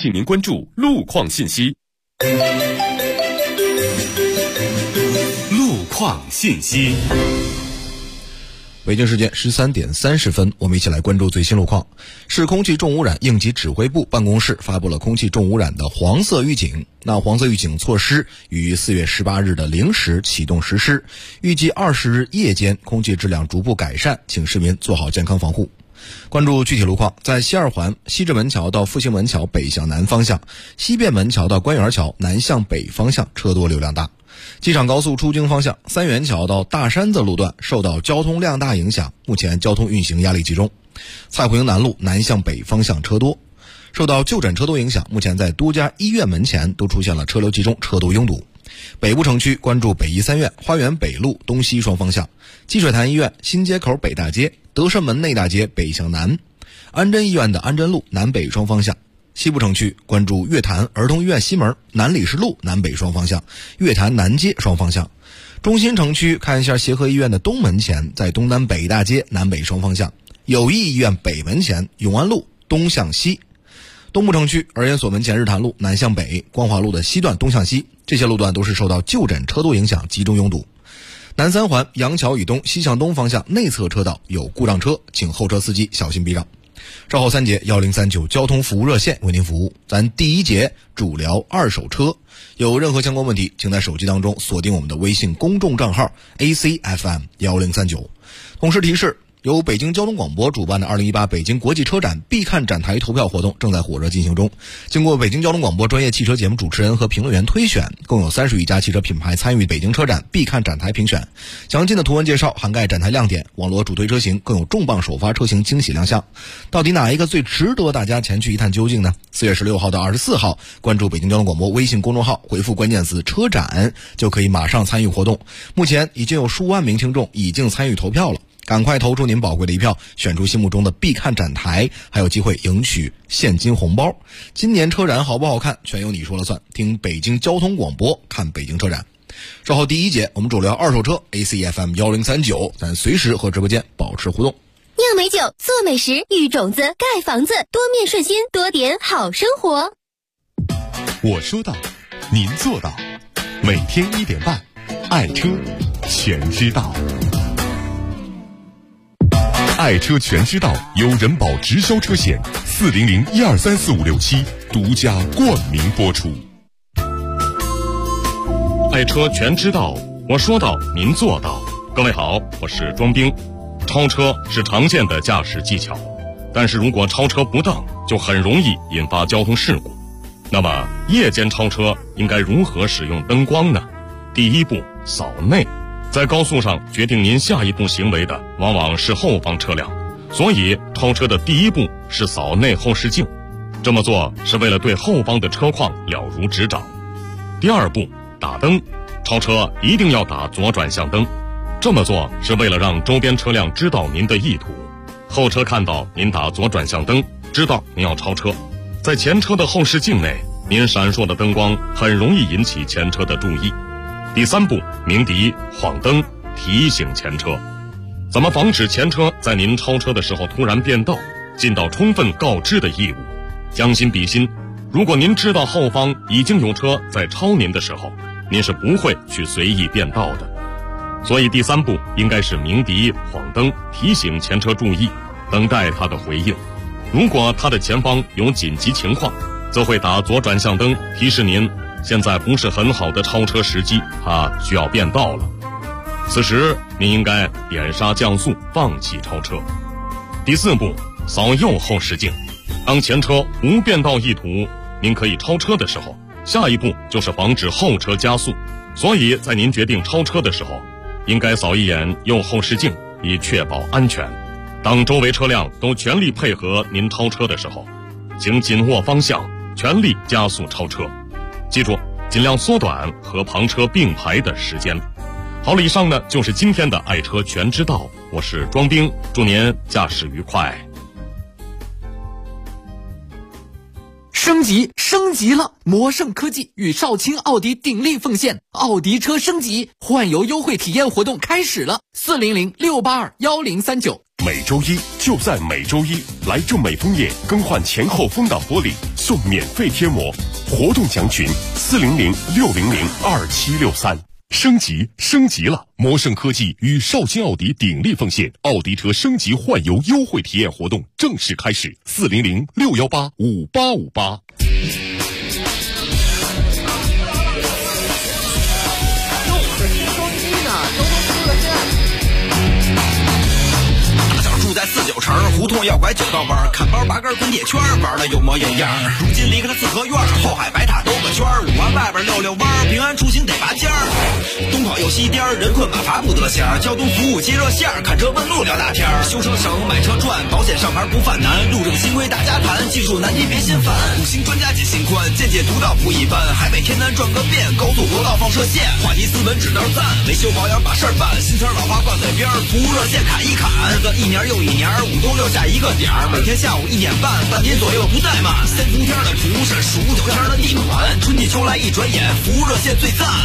请您关注路况信息。路况信息。 北京时间13点30分，我们一起来关注最新路况。市空气重污染应急指挥部办公室发布了空气重污染的黄色预警。那黄色预警措施于4月18日的0时启动实施，预计20日夜间空气质量逐步改善，请市民做好健康防护。关注具体路况，在西二环西直门桥到复兴门桥北向南方向，西便门桥到官园桥南向北方向车多流量大。机场高速出京方向三元桥到大山子路段受到交通量大影响，目前交通运行压力集中。蔡湖营南路南向北方向车多，受到就诊车多影响，目前在多家医院门前都出现了车流集中、车多拥堵。北部城区关注北医三院花园北路东西双方向，积水潭医院新街口北大街、德胜门内大街北向南，安贞医院的安贞路南北双方向。西部城区关注月坛儿童医院西门南礼士路南北双方向，月坛南街双方向。中心城区看一下协和医院的东门前，在东南北大街南北双方向，友谊医院北门前永安路东向西。东部城区儿研所门前日坛路南向北，光华路的西段东向西，这些路段都是受到就诊车多影响，集中拥堵。南三环杨桥以东西向东方向内侧车道有故障车，请后车司机小心避让。稍后3节1039交通服务热线为您服务。咱第一节主聊二手车，有任何相关问题，请在手机当中锁定我们的微信公众账号 ACFM1039。同时提示，由北京交通广播主办的2018北京国际车展必看展台投票活动正在火热进行中。经过北京交通广播专业汽车节目主持人和评论员推选，共有30余家汽车品牌参与北京车展必看展台评选。详尽的图文介绍涵盖展台亮点、网络主推车型，更有重磅首发车型惊喜亮相。到底哪一个最值得大家前去一探究竟呢？4月16号到24号，关注北京交通广播微信公众号，回复关键词车展，就可以马上参与活动。目前已经有数万名听众已经参与投票了。赶快投出您宝贵的一票，选出心目中的必看展台，还有机会赢取现金红包。今年车展好不好看，全由你说了算。听北京交通广播，看北京车展。稍后第一节，我们主聊二手车 ACFM1039，咱随时和直播间保持互动。 酿美酒，做美食，育种子，盖房子，多面顺心，多点好生活。 我说到，您做到。每天1点半，爱车全知道。爱车全知道由人保直销车险400-1234567独家冠名播出。爱车全知道，我说到您做到。各位好，我是庄兵。超车是常见的驾驶技巧，但是如果超车不当，就很容易引发交通事故。那么夜间超车应该如何使用灯光呢？第一步，扫内。在高速上决定您下一步行为的往往是后方车辆，所以超车的第一步是扫内后视镜。这么做是为了对后方的车况了如指掌。第二步，打灯。超车一定要打左转向灯，这么做是为了让周边车辆知道您的意图。后车看到您打左转向灯，知道您要超车。在前车的后视镜内，您闪烁的灯光很容易引起前车的注意。第三步，鸣笛、晃灯，提醒前车。怎么防止前车在您超车的时候突然变道，尽到充分告知的义务。将心比心，如果您知道后方已经有车在超您的时候，您是不会去随意变道的。所以第三步应该是鸣笛、晃灯，提醒前车注意，等待他的回应。如果他的前方有紧急情况，则会打左转向灯，提示您现在不是很好的超车时机，他需要变道了。此时您应该点刹降速，放弃超车。第四步，扫右后视镜。当前车无变道意图，您可以超车的时候，下一步就是防止后车加速。所以在您决定超车的时候，应该扫一眼右后视镜，以确保安全。当周围车辆都全力配合您超车的时候，请紧握方向，全力加速超车。记住，尽量缩短和旁车并排的时间。好了，以上呢就是今天的爱车全知道，我是庄兵，祝您驾驶愉快。 升级了！魔盛科技与少卿奥迪鼎力奉献，奥迪车升级换油优惠体验活动开始了，400-682-1039 每周一就在每周一，来正美枫叶更换前后风挡玻璃送免费贴膜，活动详询400-600-2763。升级了！摩胜科技与绍兴奥迪鼎力奉献奥迪车升级换油优惠体验活动正式开始，400-618-5858。 在49城胡同要拐9道弯，看包拔根滚铁圈，玩的有模有样。如今离开了四合院，后海白塔兜个圈，5环外边溜弯，平安出行得拔尖儿。东跑又西颠，人困马乏不得闲。交通服务接热线，看车问路聊大天。修车省，买车赚，保险上牌不犯难。路政新规大家谈，技术难题别心烦。5星专家解心宽，见解独到不一般。海北天南转个遍，高速国道放射线。话题斯文指道赞，维修保养把事儿办。新词老话挂嘴边，服务热线砍一砍。日子一年又一年，5都6下一个点儿，每天下午1点半，半天左右不怠慢。3伏天的不是数9天的地暖，春季秋来一转眼，服务热线最赞。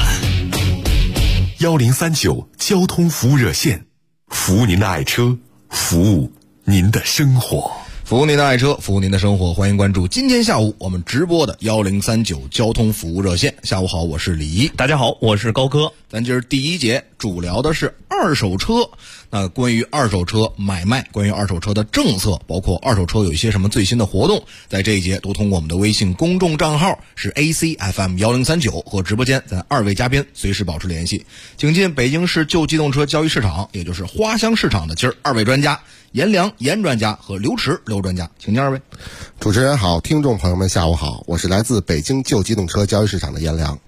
1039交通服务热线，服务您的爱车，服务您的生活。 服务您的爱车，服务您的生活，欢迎关注今天下午我们直播的1039交通服务热线。下午好，我是李一。 大家好，我是高哥。 咱今儿第一节主聊的是二手车。那关于二手车买卖，关于二手车的政策，包括二手车有一些什么最新的活动，在这一节都通过我们的微信公众账号是 ACFM1039 和直播间咱2位嘉宾随时保持联系。请进北京市旧机动车交易市场，也就是花乡市场的今儿2位专家，严良严专家和刘驰刘专家，请进2位。 主持人好，听众朋友们下午好，我是来自北京旧机动车交易市场的严良。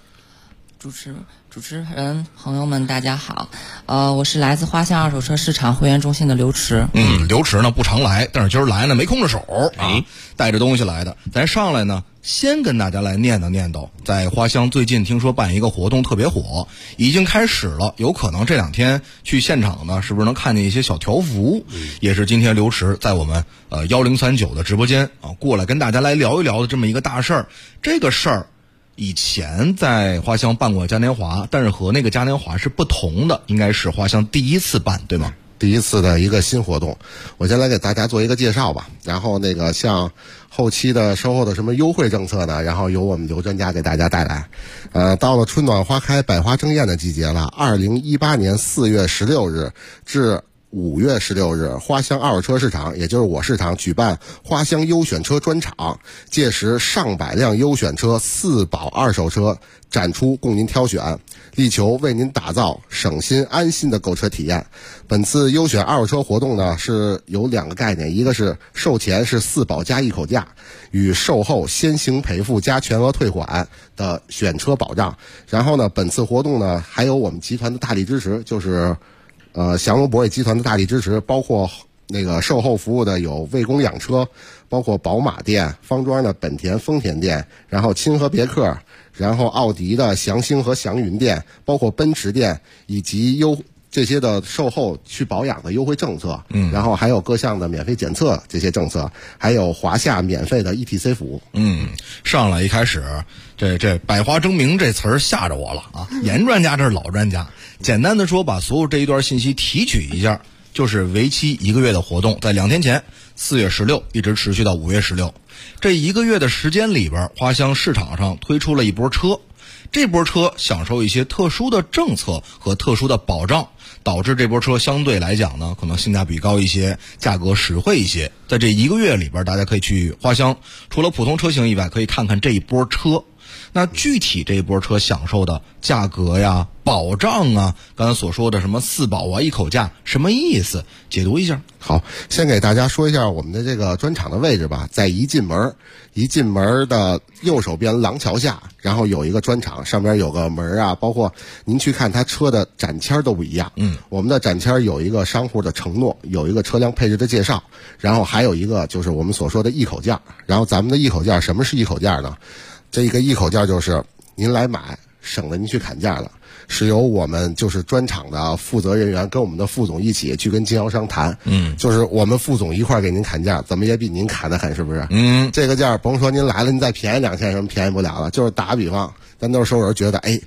主持人朋友们大家好，我是来自花乡二手车市场会员中心的刘驰。 刘驰呢不常来，但是今儿来呢没空着手啊，带着东西来的。咱上来呢先跟大家来念叨，在花乡最近听说办一个活动特别火，已经开始了，有可能这2天去现场呢是不是能看见一些小条幅，也是今天刘驰在我们1039的直播间啊过来跟大家来聊一聊的这么一个大事儿。这个事儿以前在花乡办过嘉年华，但是和那个嘉年华是不同的，应该是花乡第一次办，对吗？ 第一次的一个新活动，我先来给大家做一个介绍吧。然后像后期的售后的什么优惠政策呢，然后由我们刘专家给大家带来。到了春暖花开、百花争艳的季节了，2018年4月16日至5月16日，花乡二手车市场，也就是我市场举办花乡优选车专场，届时上百辆优选车、4保二手车展出供您挑选，力求为您打造省心安心的购车体验。本次优选二手车活动呢是有2个概念，一个是售前是4保加一口价，与售后先行赔付加全额退款的选车保障。然后呢，本次活动呢还有我们集团的大力支持，就是祥龙博瑞集团的大力支持，包括售后服务的有魏公养车，包括宝马店、方庄的本田、丰田店，然后亲和别克，然后奥迪的祥星和祥云店，包括奔驰店，以及这些的售后去保养的优惠政策，然后还有各项的免费检测这些政策，还有华夏免费的 ETC 服务。 上来一开始这百花争鸣这词儿吓着我了啊！严专家这是老专家，简单的说把所有这一段信息提取一下，就是为期1个月的活动，在2天前4月16一直持续到5月16，这1个月的时间里边，花乡市场上推出了一波车，这波车享受一些特殊的政策和特殊的保障，导致这波车相对来讲呢，可能性价比高一些，价格实惠一些。在这1个月里边，大家可以去花乡，除了普通车型以外，可以看看这一波车。那具体这一波车享受的价格呀、保障啊，刚才所说的什么4保啊、一口价，什么意思？解读一下。 好，先给大家说一下我们的这个专场的位置吧，在一进门的右手边廊桥下，然后有一个专场，上边有个门啊，包括您去看它车的展签都不一样。我们的展签有一个商户的承诺，有一个车辆配置的介绍，然后还有一个就是我们所说的一口价。然后咱们的一口价，什么是一口价呢？这一个一口价就是您来买，省得您去砍价了，是由我们就是专场的负责人员跟我们的副总一起去跟经销商谈，就是我们副总一块给您砍价，怎么也比您砍得很，是不是？这个价甭说您来了，您再便宜2千什么便宜不了了。就是打个比方，咱都是收人觉得，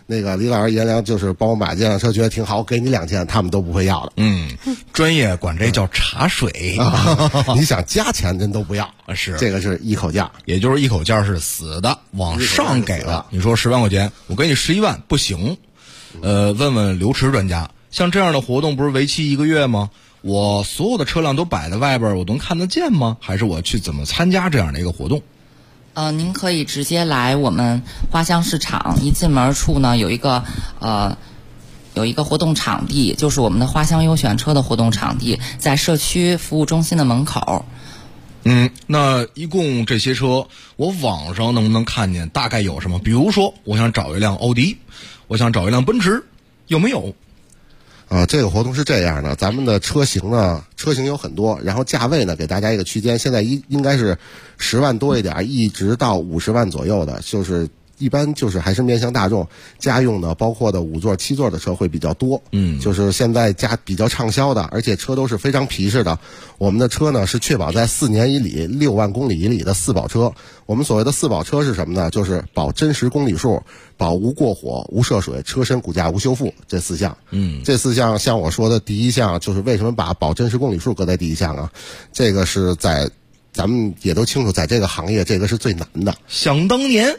那个李老师颜良就是帮我买这辆车，觉得挺好，给你2000，他们都不会要的。 专业管这叫茶水你想加钱人都不要， 是这个是一口价， 也就是一口价是死的，往上给了。你说10万块钱，我给你11万不行。问问刘驰专家，像这样的活动不是为期1个月吗？我所有的车辆都摆在外边，我能看得见吗？还是我去怎么参加这样的一个活动？ 您可以直接来我们花乡市场，一进门处呢有一个活动场地，就是我们的花乡优选车的活动场地，在社区服务中心的门口。 那一共这些车，我网上能不能看见大概有什么？比如说，我想找一辆奥迪，我想找一辆奔驰，有没有？ 这个活动是这样的，咱们的车型有很多，然后价位呢给大家一个区间，现在应该是10万多一点，一直到50万左右的，就是一般就是还是面向大众，家用的包括的5座、7座的车会比较多。就是现在比较畅销的，而且车都是非常皮实的。我们的车呢是确保在4年以里、6万公里以里的4保车。我们所谓的4保车是什么呢？就是保真实公里数，保无过火、无涉水、车身骨架无修复这4项。这4项像我说的第一项，就是为什么把保真实公里数搁在第一项啊？这个是在咱们也都清楚，在这个行业这个是最难的。 想当年，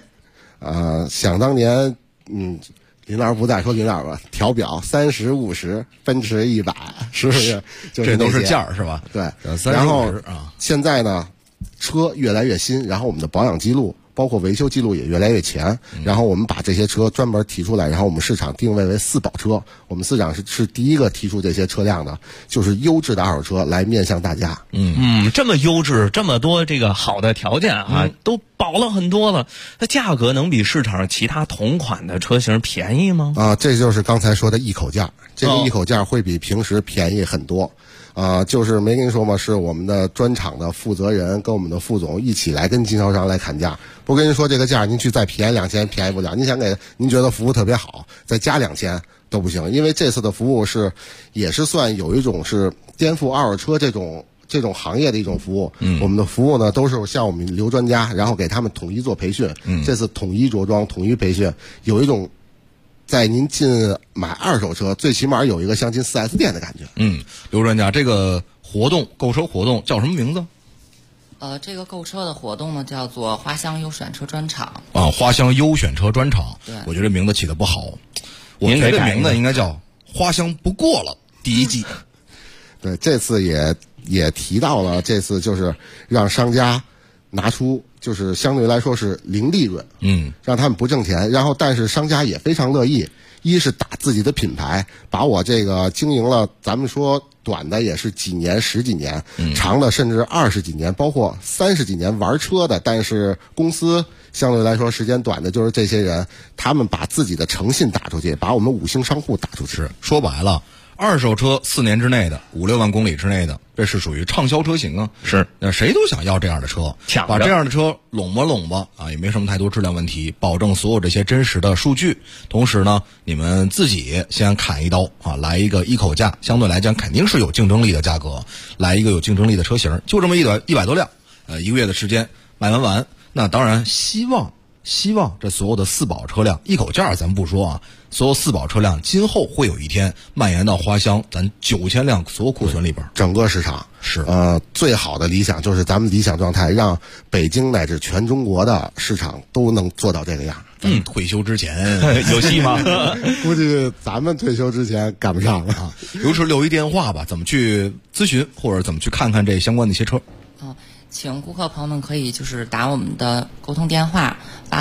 林老师不在，说林老师吧，调表30、50，奔驰100，是不是？就是这都是价是吧？ 对。 30、 然后 50啊， 现在呢，车越来越新，然后我们的保养记录包括维修记录也越来越前，然后我们把这些车专门提出来，然后我们市场定位为4保车。我们市场是第一个提出这些车辆的，就是优质的二手车来面向大家。 这么优质，这么多这个好的条件啊，都保了很多了，那价格能比市场上其他同款的车型便宜吗？ 这就是刚才说的一口价，这个一口价会比平时便宜很多。就是没跟你说吗？是我们的专场的负责人跟我们的副总一起来跟经销商来砍价。不跟您说这个价，您去再便宜2000便宜不了。您想您觉得服务特别好，再加2000都不行，因为这次的服务也是算有一种是颠覆二手车这种行业的一种服务。我们的服务呢都是像我们刘专家，然后给他们统一做培训。这次统一着装、统一培训，有一种在您买二手车最起码有一个像进 4S 店的感觉。 刘专家，这个购车活动叫什么名字？ 这个购车的活动呢叫做花乡优选车专场。 花乡优选车专场。 对， 我觉得名字起得不好，我觉得这名字应该叫花乡不过了第1季。 对，这次也提到了，这次就是让商家拿出就是相对来说是零利润，让他们不挣钱，然后但是商家也非常乐意，一是打自己的品牌，把我这个经营了，咱们说短的也是几年、10几年，长的甚至20几年，包括30几年玩车的，但是公司相对来说时间短的，就是这些人，他们把自己的诚信打出去，把我们5星商户打出去。 说白了，二手车4年之内的5、6万公里之内的，这是属于畅销车型啊。 是， 那谁都想要这样的车，把这样的车拢吧啊，也没什么太多质量问题，保证所有这些真实的数据。同时呢，你们自己先砍一刀啊，来一个一口价，相对来讲肯定是有竞争力的价格，来一个有竞争力的车型，就这么100多辆，1个月的时间卖完。那当然希望这所有的4保车辆一口价咱不说啊，所有4保车辆今后会有一天蔓延到花乡咱9000辆所有库存里边， 整个市场是最好的理想就是咱们理想状态，让北京乃至全中国的市场都能做到这个样。 退休之前有戏吗？ 估计咱们退休之前赶不上了。 刘驰留一电话吧，怎么去咨询或者怎么去看看这相关的一些车？ 请顾客朋友们可以就是打我们的沟通电话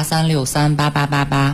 83638888。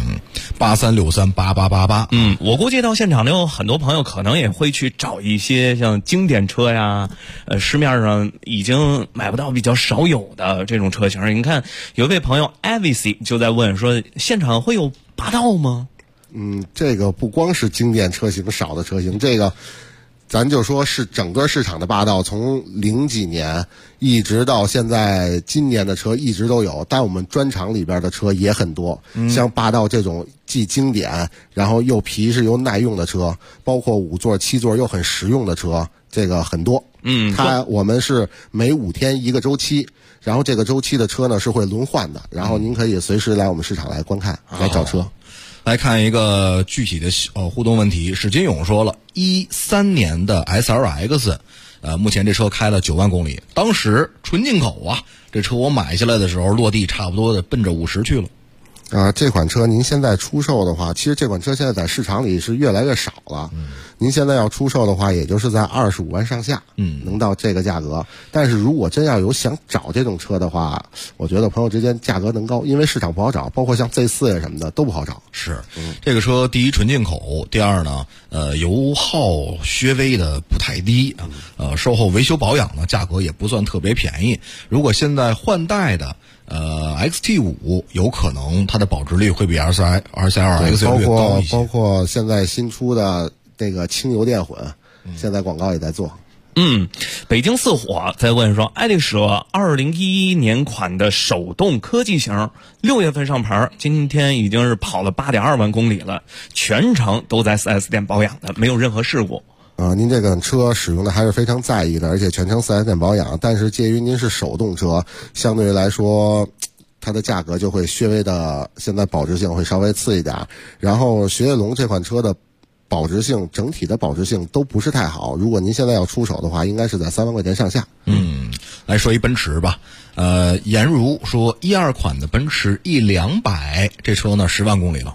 83638888。 我估计到现场的有很多朋友可能也会去找一些像经典车呀，市面上已经买不到比较少有的这种车型。你看有一位朋友 Avic 就在问说，现场会有霸道吗？ 这个不光是经典车型少的车型，这个咱就说是整个市场的霸道，从00几年一直到现在今年的车一直都有，但我们专场里边的车也很多，像霸道这种既经典然后又皮实又耐用的车，包括5座、7座又很实用的车，这个很多。我们是每5天一个周期，然后这个周期的车呢是会轮换的，然后您可以随时来我们市场来观看，来找车。 来看一个具体的互动问题，史金勇说了，13年的 SLX，目前这车开了9万公里，当时纯进口啊，这车我买下来的时候落地差不多的奔着50去了。 这款车您现在出售的话，其实这款车现在在市场里是越来越少了。您现在要出售的话，也就是在25万上下，能到这个价格。但是如果真要有想找这种车的话，我觉得朋友之间价格能高，因为市场不好找，包括像 Z4 呀什么的都不好找。 是，这个车第一纯进口，第二呢，油耗稍微的不太低，售后维修保养呢价格也不算特别便宜。如果现在换代的XT5 有可能它的保值率会比 RC2X 要略高一些， 包括现在新出的这个轻油电混，现在广告也在做。 北京四火在问说，爱丽舍2011年款的手动科技型，6月份上牌，今天已经是跑了8.2万公里了，全程都在 4S 店保养的，没有任何事故。 您这个车使用的还是非常在意的，而且全程 4S 店保养，但是介于您是手动车，相对来说它的价格就会稍微的，现在保值性会稍微次一点。然后雪铁龙这款车的保值性，整体的保值性都不是太好，如果您现在要出手的话，应该是在3万块钱上下。 来说一奔驰吧，颜如说12款的奔驰 E200 这车呢10万公里了。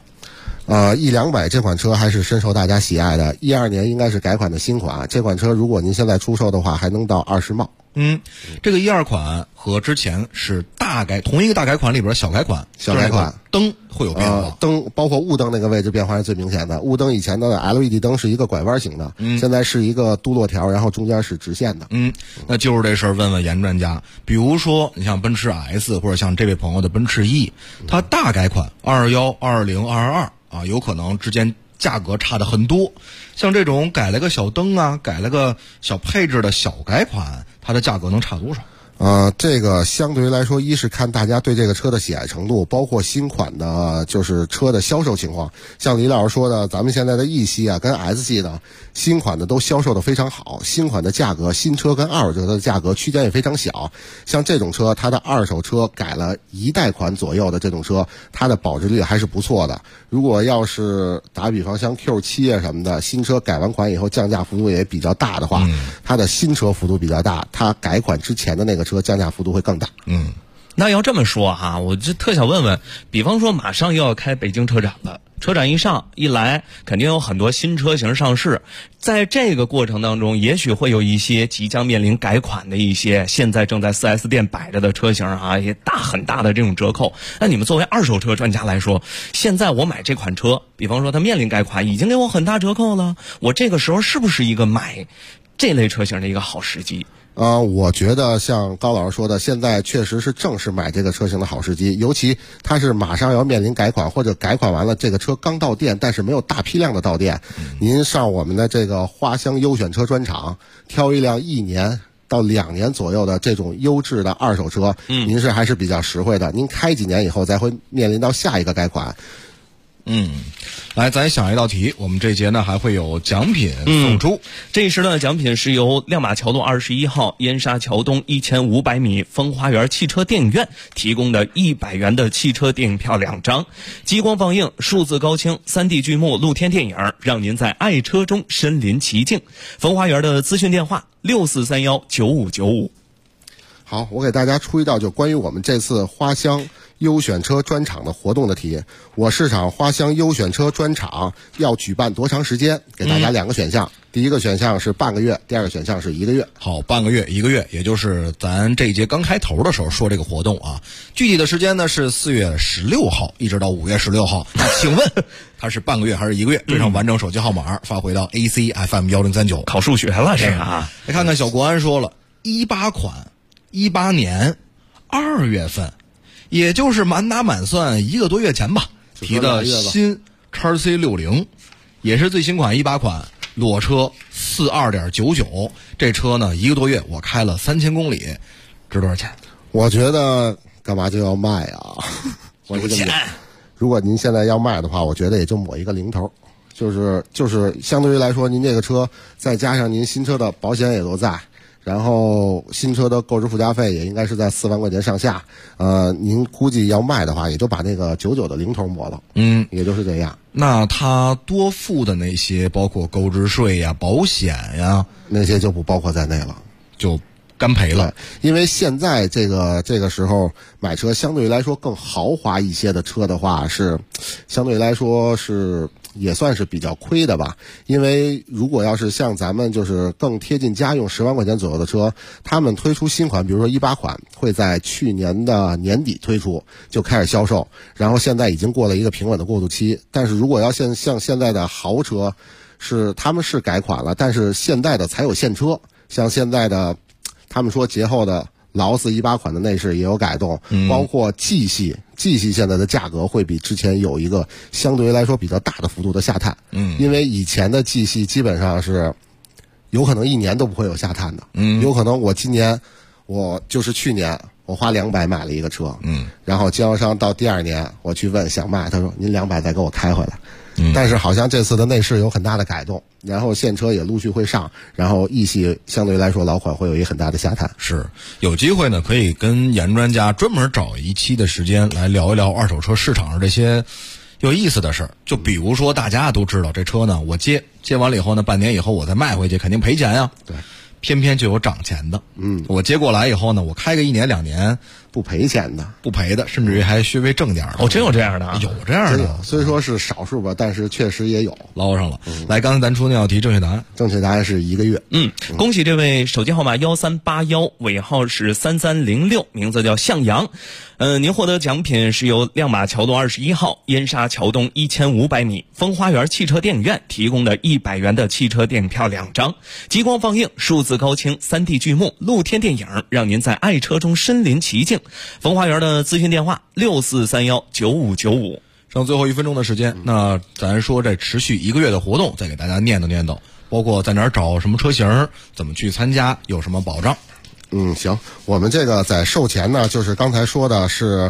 E200 这款车还是深受大家喜爱的，12年应该是改款的新款。这款车如果您现在出售的话，还能到20万。 这个12款和之前是大改，同一个大改款里边小改款，灯会有变化。 灯包括雾灯那个位置变化是最明显的。雾灯以前的 LED 灯是一个拐弯型的，现在是一个镀铬条，然后中间是直线的。 那就是这事儿问问严专家。比如说你像奔驰 S 或者像这位朋友的奔驰 E， 它大改款221、220、222有可能之间价格差的很多。像这种改了个小灯啊，改了个小配置的小改款，它的价格能差多少？ 这个相对于来说，一是看大家对这个车的喜爱程度，包括新款的就是车的销售情况。像李老师说的，咱们现在的 E 系啊跟 S 系的新款的都销售的非常好，新款的价格，新车跟二手车的价格区间也非常小。像这种车，它的二手车改了1代款左右的这种车，它的保值率还是不错的。如果要是打比方像 Q7 啊什么的，新车改完款以后降价幅度也比较大的话，它的新车幅度比较大，它改款之前的那个车降价幅度会更大。 那要这么说哈，我就特想问问，比方说马上又要开北京车展了，车展一上一来，肯定有很多新车型上市，在这个过程当中，也许会有一些即将面临改款的一些现在正在 4S 店摆着的车型啊，也很大的这种折扣。那你们作为二手车专家来说，现在我买这款车，比方说它面临改款，已经给我很大折扣了，我这个时候是不是一个买这类车型的一个好时机？ 我觉得像高老师说的，现在确实是正是买这个车型的好时机，尤其它是马上要面临改款，或者改款完了这个车刚到店，但是没有大批量的到店。您上我们的这个花乡优选车专场，挑一辆1年到2年左右的这种优质的二手车，您是还是比较实惠的。您开几年以后才会面临到下一个改款。 来，咱想一道题，我们这节呢还会有奖品送出。 这一时段的奖品是由亮马桥路21号燕莎桥东1500米风花园汽车电影院提供的100元的汽车电影票2张，激光放映、数字高清、3D 剧目露天电影，让您在爱车中身临其境。风花园的咨询电话64319595。 好，我给大家出一道就关于我们这次花乡优选车专场的活动的题。我市场花乡优选车专场要举办多长时间？给大家2个选项，第一个选项是半个月，第二个选项是1个月。 好，半个月、1个月，也就是咱这一节刚开头的时候说这个活动啊。具体的时间呢是4月16号一直到5月16号。那请问它是半个月还是1个月？对上完整手机号码发回到 ACFM1039。 考数学了这个啊！ 来看看小国安说了，18款，18年2月份。也就是满打满算1个多月前吧，提的新 XC60，也是最新款18款裸车42.99，这车呢1个多月我开了3000公里，值多少钱？ 我觉得干嘛就要卖啊？ 有钱。 如果您现在要卖的话，我觉得也就抹一个零头，就是相对于来说，您这个车再加上您新车的保险也都在。 然后新车的购置附加费也应该是在4万块钱上下。您估计要卖的话，也就把那个99的零头抹了，也就是这样。 那他多付的那些，包括购置税呀、保险呀， 那些就不包括在内了， 就干赔了。 因为现在这个时候买车相对来说更豪华一些的车的话，是相对来说是也算是比较亏的吧。因为如果要是像咱们就是更贴近家用10万块钱左右的车，他们推出新款，比如说18款会在去年的年底推出就开始销售，然后现在已经过了一个平稳的过渡期。但是如果要像现在的豪车，他们是改款了，但是现代的才有现车，像现在的他们说节后的劳斯18款的内饰也有改动，包括 G 系现在的价格会比之前有一个相对来说比较大的幅度的下探。因为以前的 G 系基本上是有可能1年都不会有下探的。有可能我今年我就是去年我花200买了一个车，然后经销商到第2年我去问想卖，他说您200再给我开回来。但是好像这次的内饰有很大的改动，然后现车也陆续会上，然后 E 系相对来说老款会有一个很大的下探。 是有机会呢，可以跟严专家专门找一期的时间来聊一聊二手车市场上这些有意思的事儿。就比如说大家都知道这车呢，我接完了以后呢，半年以后我再卖回去肯定赔钱呀。 对， 偏偏就有涨钱的。我接过来以后呢，我开个1年2年不赔钱的， 不赔的，甚至于还稍微挣点的。 真有这样的啊？ 有这样的， 虽说是少数吧，但是确实也有捞上了。来，刚才咱出那道题正确答案， 正确答案是1个月。 恭喜这位手机号码1381，尾号是3306，名字叫向阳。您获得奖品是由亮马桥洞21号、燕莎桥洞1500米、风花园汽车电影院提供的100元的汽车电影票2张，极光放映、数字高清、3D 剧目、露天电影，让您在爱车中身临其境。风花园的咨询电话64319595。 剩最后1分钟的时间，那咱说这持续1个月的活动，再给大家念叨，包括在哪儿找什么车型，怎么去参加，有什么保障。 行，我们这个在售前呢，就是刚才说的是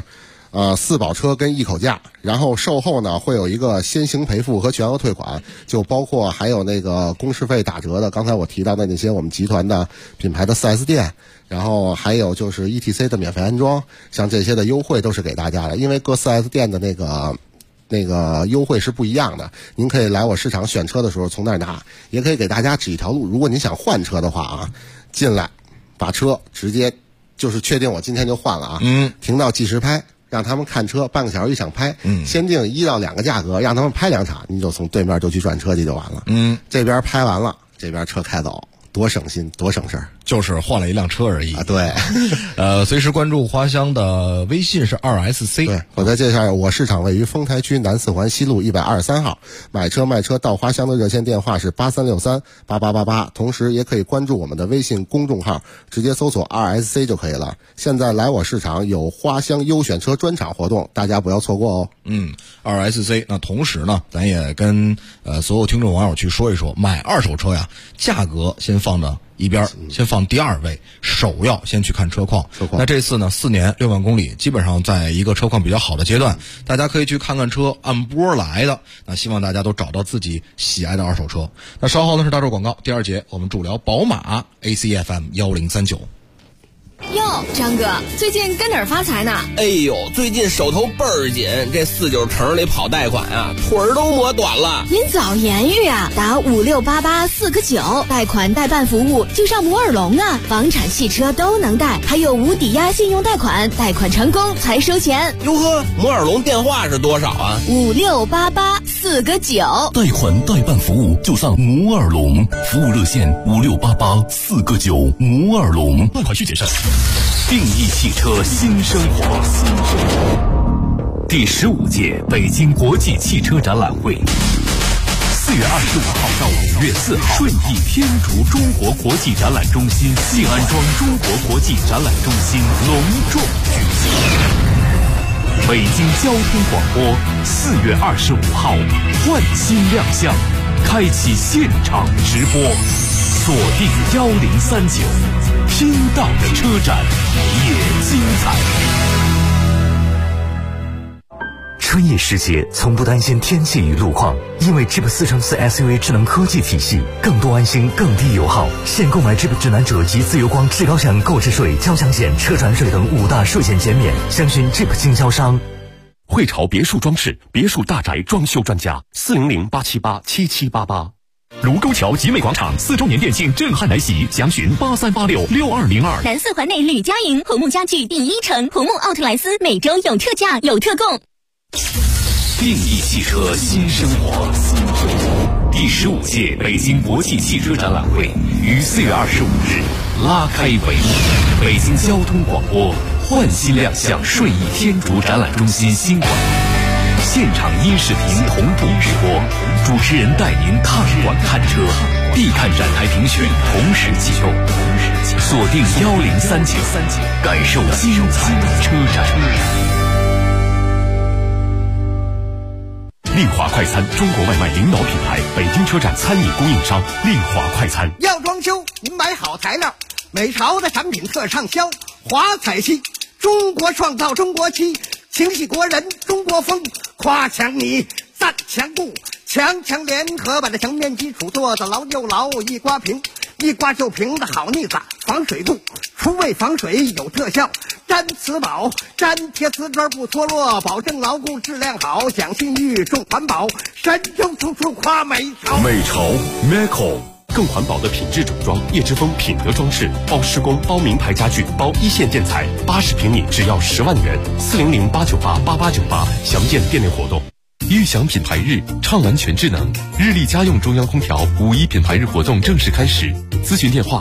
4保车跟1口价，然后售后呢会有一个先行赔付和全额退款，就包括还有那个工时费打折的，刚才我提到的那些我们集团的品牌的 4S 店，然后还有就是 ETC 的免费安装，像这些的优惠都是给大家的。因为各 4S 店的那个优惠是不一样的，您可以来我市场选车的时候从那儿拿，也可以给大家指一条路。如果您想换车的话啊，进来把车直接就是确定我今天就换了啊，停到计时拍，让他们看车，半个小时一场拍，先定1到2个价格，让他们拍2场，你就从对面就去转车去就完了。这边拍完了，这边车开走，多省心多省事儿， 就是换了一辆车而已啊。对， 随时关注花香的微信是2SC。 对，我再介绍，我市场位于丰台区南4环西路123号，买车卖车到花香的热线电话是83638888，同时也可以关注我们的微信公众号，直接搜索2SC 就可以了。现在来我市场有花香优选车专场活动，大家不要错过哦。 2SC。那同时呢，咱也跟所有听众网友去说一说，买二手车呀，价格先放着一边，先放第2位，首要先去看车况。那这次呢，4年6万公里，基本上在一个车况比较好的阶段，大家可以去看看车，按波来的。那希望大家都找到自己喜爱的二手车。那稍后呢是大洲广告，第2节我们主聊宝马 ACFM 1039。 哟，张哥，最近跟哪儿发财呢？ 哎呦，最近手头倍儿紧，这49城里跑贷款啊，腿儿都磨短了。 您早言语啊，打56884个9，贷款代办服务就上摩尔龙啊，房产汽车都能贷，还有无抵押信用贷款，贷款成功才收钱。 哟呵，摩尔龙电话是多少啊 ？56884个9， 贷款代办服务就上摩尔龙，服务热线56884个9，摩尔龙，贷款需谨慎。定义汽车新生活，第15届北京国际汽车展览会，4月25号到5月4号，顺义天竺中国国际展览中心、静安庄中国国际展览中心隆重举行。北京交通广播4月25号换新亮相，开启现场直播，锁定1039，听到的车展也精彩。 专业世界从不担心天气与路况，因为 Jeep 4×4 SUV 智能科技体系，更多安心，更低油耗。现购买 Jeep 智囊者及自由光至高享购置税、交强险、车船税等5大税险减免，详询 Jeep 经销商。 汇潮别墅装饰，别墅大宅装修专家，400-878-7788。卢沟桥集美广场4周年店庆震撼来袭，详询83866202。 南4环内吕家营红木家具第1城，红木奥特莱斯每周有特价有特供。 定义汽车新生活。第15届北京国际汽车展览会于4月25日拉开帷幕。北京交通广播焕新亮相顺义天竺展览中心新馆，现场音视频同步直播，主持人带您看馆看车，必看展台评选同时启动，锁定1039，感受精彩车展。丽华快餐，中国外卖领导品牌，北京车站餐饮供应商。丽华快餐要装修，您买好材料，美潮的产品特畅销。华彩漆，中国创造中国漆，情系国人中国风，夸墙你赞墙布，墙联合把这墙面基础做得牢又牢，一刮平，一刮就平的好腻子，防水布，除味防水有特效。粘瓷宝，粘贴瓷砖不脱落，保证牢固质量好，讲信誉重环保，神州处处夸美潮。 美潮 Meco 更环保的品质整装，叶之峰品德装饰包施工、包名牌家具、包一线建材，80平米只要10万元，400-898-8898，详见店内活动。悦享品牌日，畅玩全智能，日立家用中央空调5·1品牌日活动正式开始，咨询电话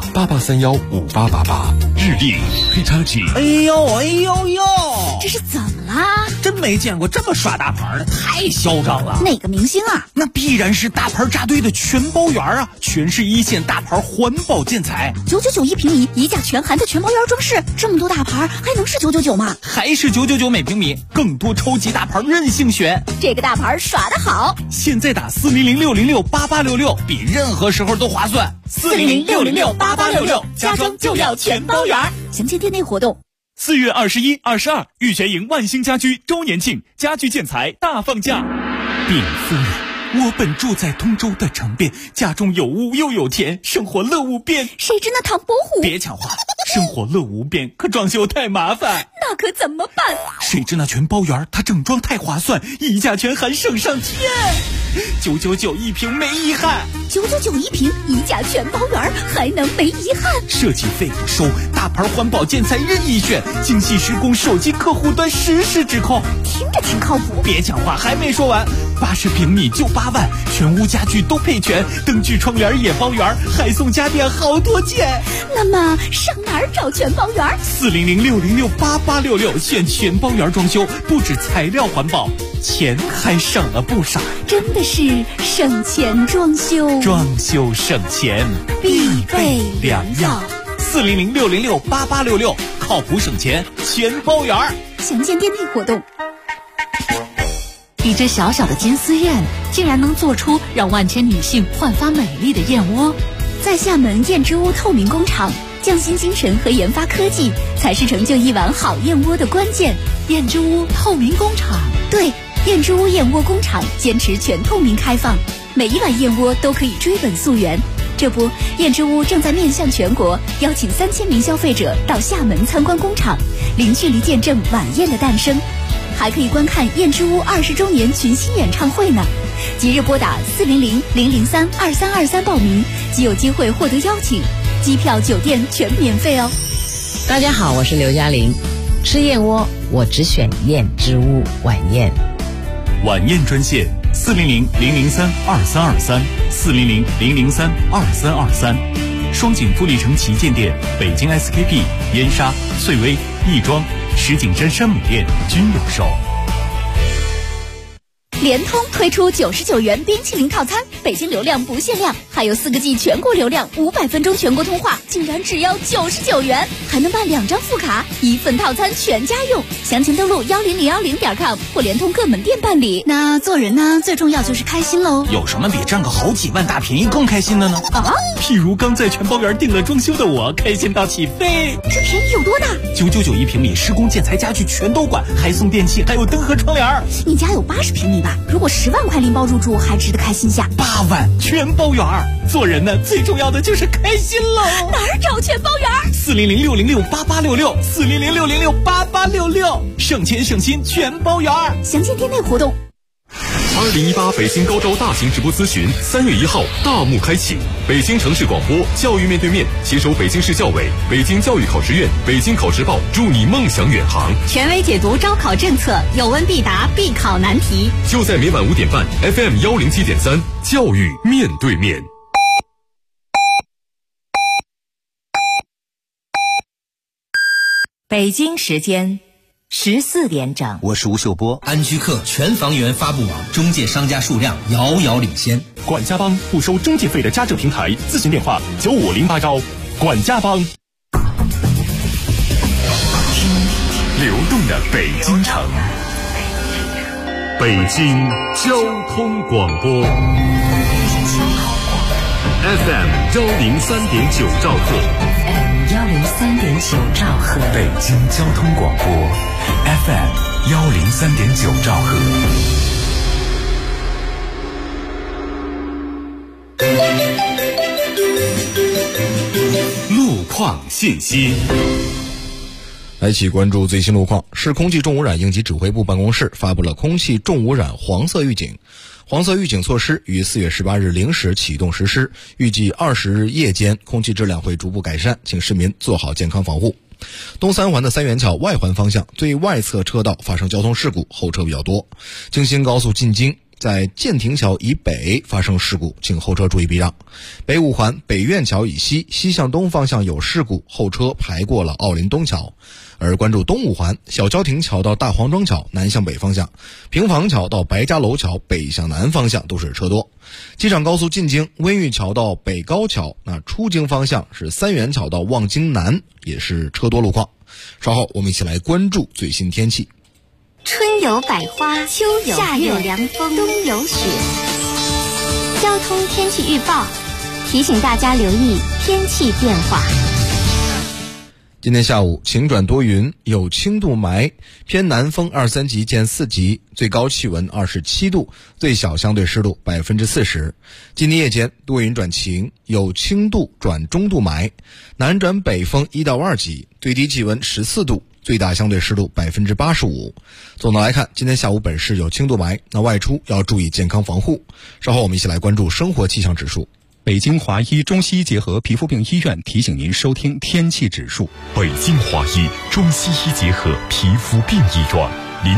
88315888。日立 Hitachi。 哎呦， 这是怎么啦？ 真没见过这么耍大牌的，太嚣张了！ 哪个明星啊？ 那必然是大牌扎堆的全包园啊，全是一线大牌环保建材 ，999一平米，一价全含的全包园装饰，这么多大牌还能是999吗？ 还是999每平米，更多超级大牌任性选。 这个大牌耍得好， 现在打400-606-8866，比任何时候都划算。 400-606-8866，家装就要全包园。详见店内活动。 4月21、22，玉泉营万兴家居周年庆，家具建材大放价。 禀夫人，我本住在通州的城边，家中有屋又有田，生活乐无边。 谁知那唐伯虎？ 别抢话，生活乐无边，可装修太麻烦。 那可怎么办？ 谁知那全包园，它整装太划算，一价全含省上天。999一平没遗憾 ，999一平，一价全包园，还能没遗憾？ 设计费不收，大牌环保建材任意选，精细施工，手机客户端实时指控， 听着挺靠谱。 别讲话，还没说完，80平米就8万，全屋家具都配全，灯具窗帘也包圆，还送家电好多件。 那么上哪儿找全包园 ？400-606-8866，选全包园装修，不止材料环保，钱还省了不少。 真的是省钱装修， 装修省钱必备良药。 400-606-8866，靠谱省钱全包园。 详见店内活动。 一只小小的金丝燕，竟然能做出让万千女性焕发美丽的燕窝。 在厦门燕之屋透明工厂，匠心精神和研发科技才是成就一碗好燕窝的关键。 燕之屋透明工厂， 对，燕之屋燕窝工厂坚持全透明开放，每一碗燕窝都可以追本溯源。这不，燕之屋正在面向全国，邀请3000名消费者到厦门参观工厂，零距离见证晚宴的诞生，还可以观看燕之屋20周年群星演唱会呢。即日拨打400-003-2323报名，即有机会获得邀请，机票、酒店全免费哦。 大家好，我是刘嘉玲，吃燕窝我只选燕之屋晚宴。 晚宴专线400-003-2323，400-003-2323，双井富力城旗舰店、北京 SKP、燕莎、翠微、亦庄、石景山山姆店均有售。 联通推出99元冰淇淋套餐，北京流量不限量，还有4个G 全国流量，500分钟全国通话，竟然只要99元，还能办2张副卡，1份套餐全家用。详情登录10010.com 或联通各门店办理。那做人呢，最重要就是开心喽。 有什么比赚个好几万大便宜更开心的呢？ 啊， 譬如刚在全包园订了装修的我，开心到起飞。 这便宜有多大 ？991平米，施工建材家具全都管，还送电器，还有灯和窗帘。 你家有80平米吧？如果10万块拎包入住，还值得开心下。 8万全包园，做人呢最重要的就是开心喽。 哪儿找全包园 ？400-606-8866，400-606-8866，省钱省心全包园。 详见店内活动。 2018北京高招大型直播咨询3月1号大幕开启，北京城市广播教育面对面携手北京市教委、北京教育考试院、北京考试报，助你梦想远航， 权威解读招考政策，有问必答，必考难题。 就在每晚5点半 FM 107.3教育面对面。 北京时间14点整， 我是吴秀波。安居客全房源发布网，中介商家数量遥遥领先。 管家帮不收中介费的家政平台，咨询电话9508招。管家帮。流动的北京城，北京交通广播 FM 103.9兆赫。 103.9兆赫， 北京交通广播 FM 103.9兆赫。 路况信息， 来一起关注最新路况。市空气重污染应急指挥部办公室发布了空气重污染黄色预警。黄色预警措施于4月18日0时启动实施，预计20日夜间空气质量会逐步改善，请市民做好健康防护。东三环的三元桥外环方向最外侧车道发生交通事故，后车比较多。京新高速进京在建亭桥以北发生事故，请后车注意避让。北五环北苑桥以西西向东方向有事故，后车排过了奥林东桥。而关注东五环小交亭桥到大黄庄桥南向北方向，平房桥到白家楼桥北向南方向都是车多。机场高速进京温榆桥到北高桥，那出京方向是三元桥到望京南也是车多路况。稍后我们一起来关注最新天气。 春有百花，秋有夏有凉风，冬有雪。交通天气预报提醒大家留意天气变化。 今天下午晴转多云，有轻度霾，偏南风2、3级见4级，最高气温27度，最小相对湿度40%。今天夜间多云转晴，有轻度转中度霾，南转北风1到2级，最低气温14度，最大相对湿度85%。总的来看，今天下午本市有轻度霾，那外出要注意健康防护。稍后我们一起来关注生活气象指数。 北京华医中西医结合皮肤病医院提醒您收听天气指数。 北京华医中西医结合皮肤病医院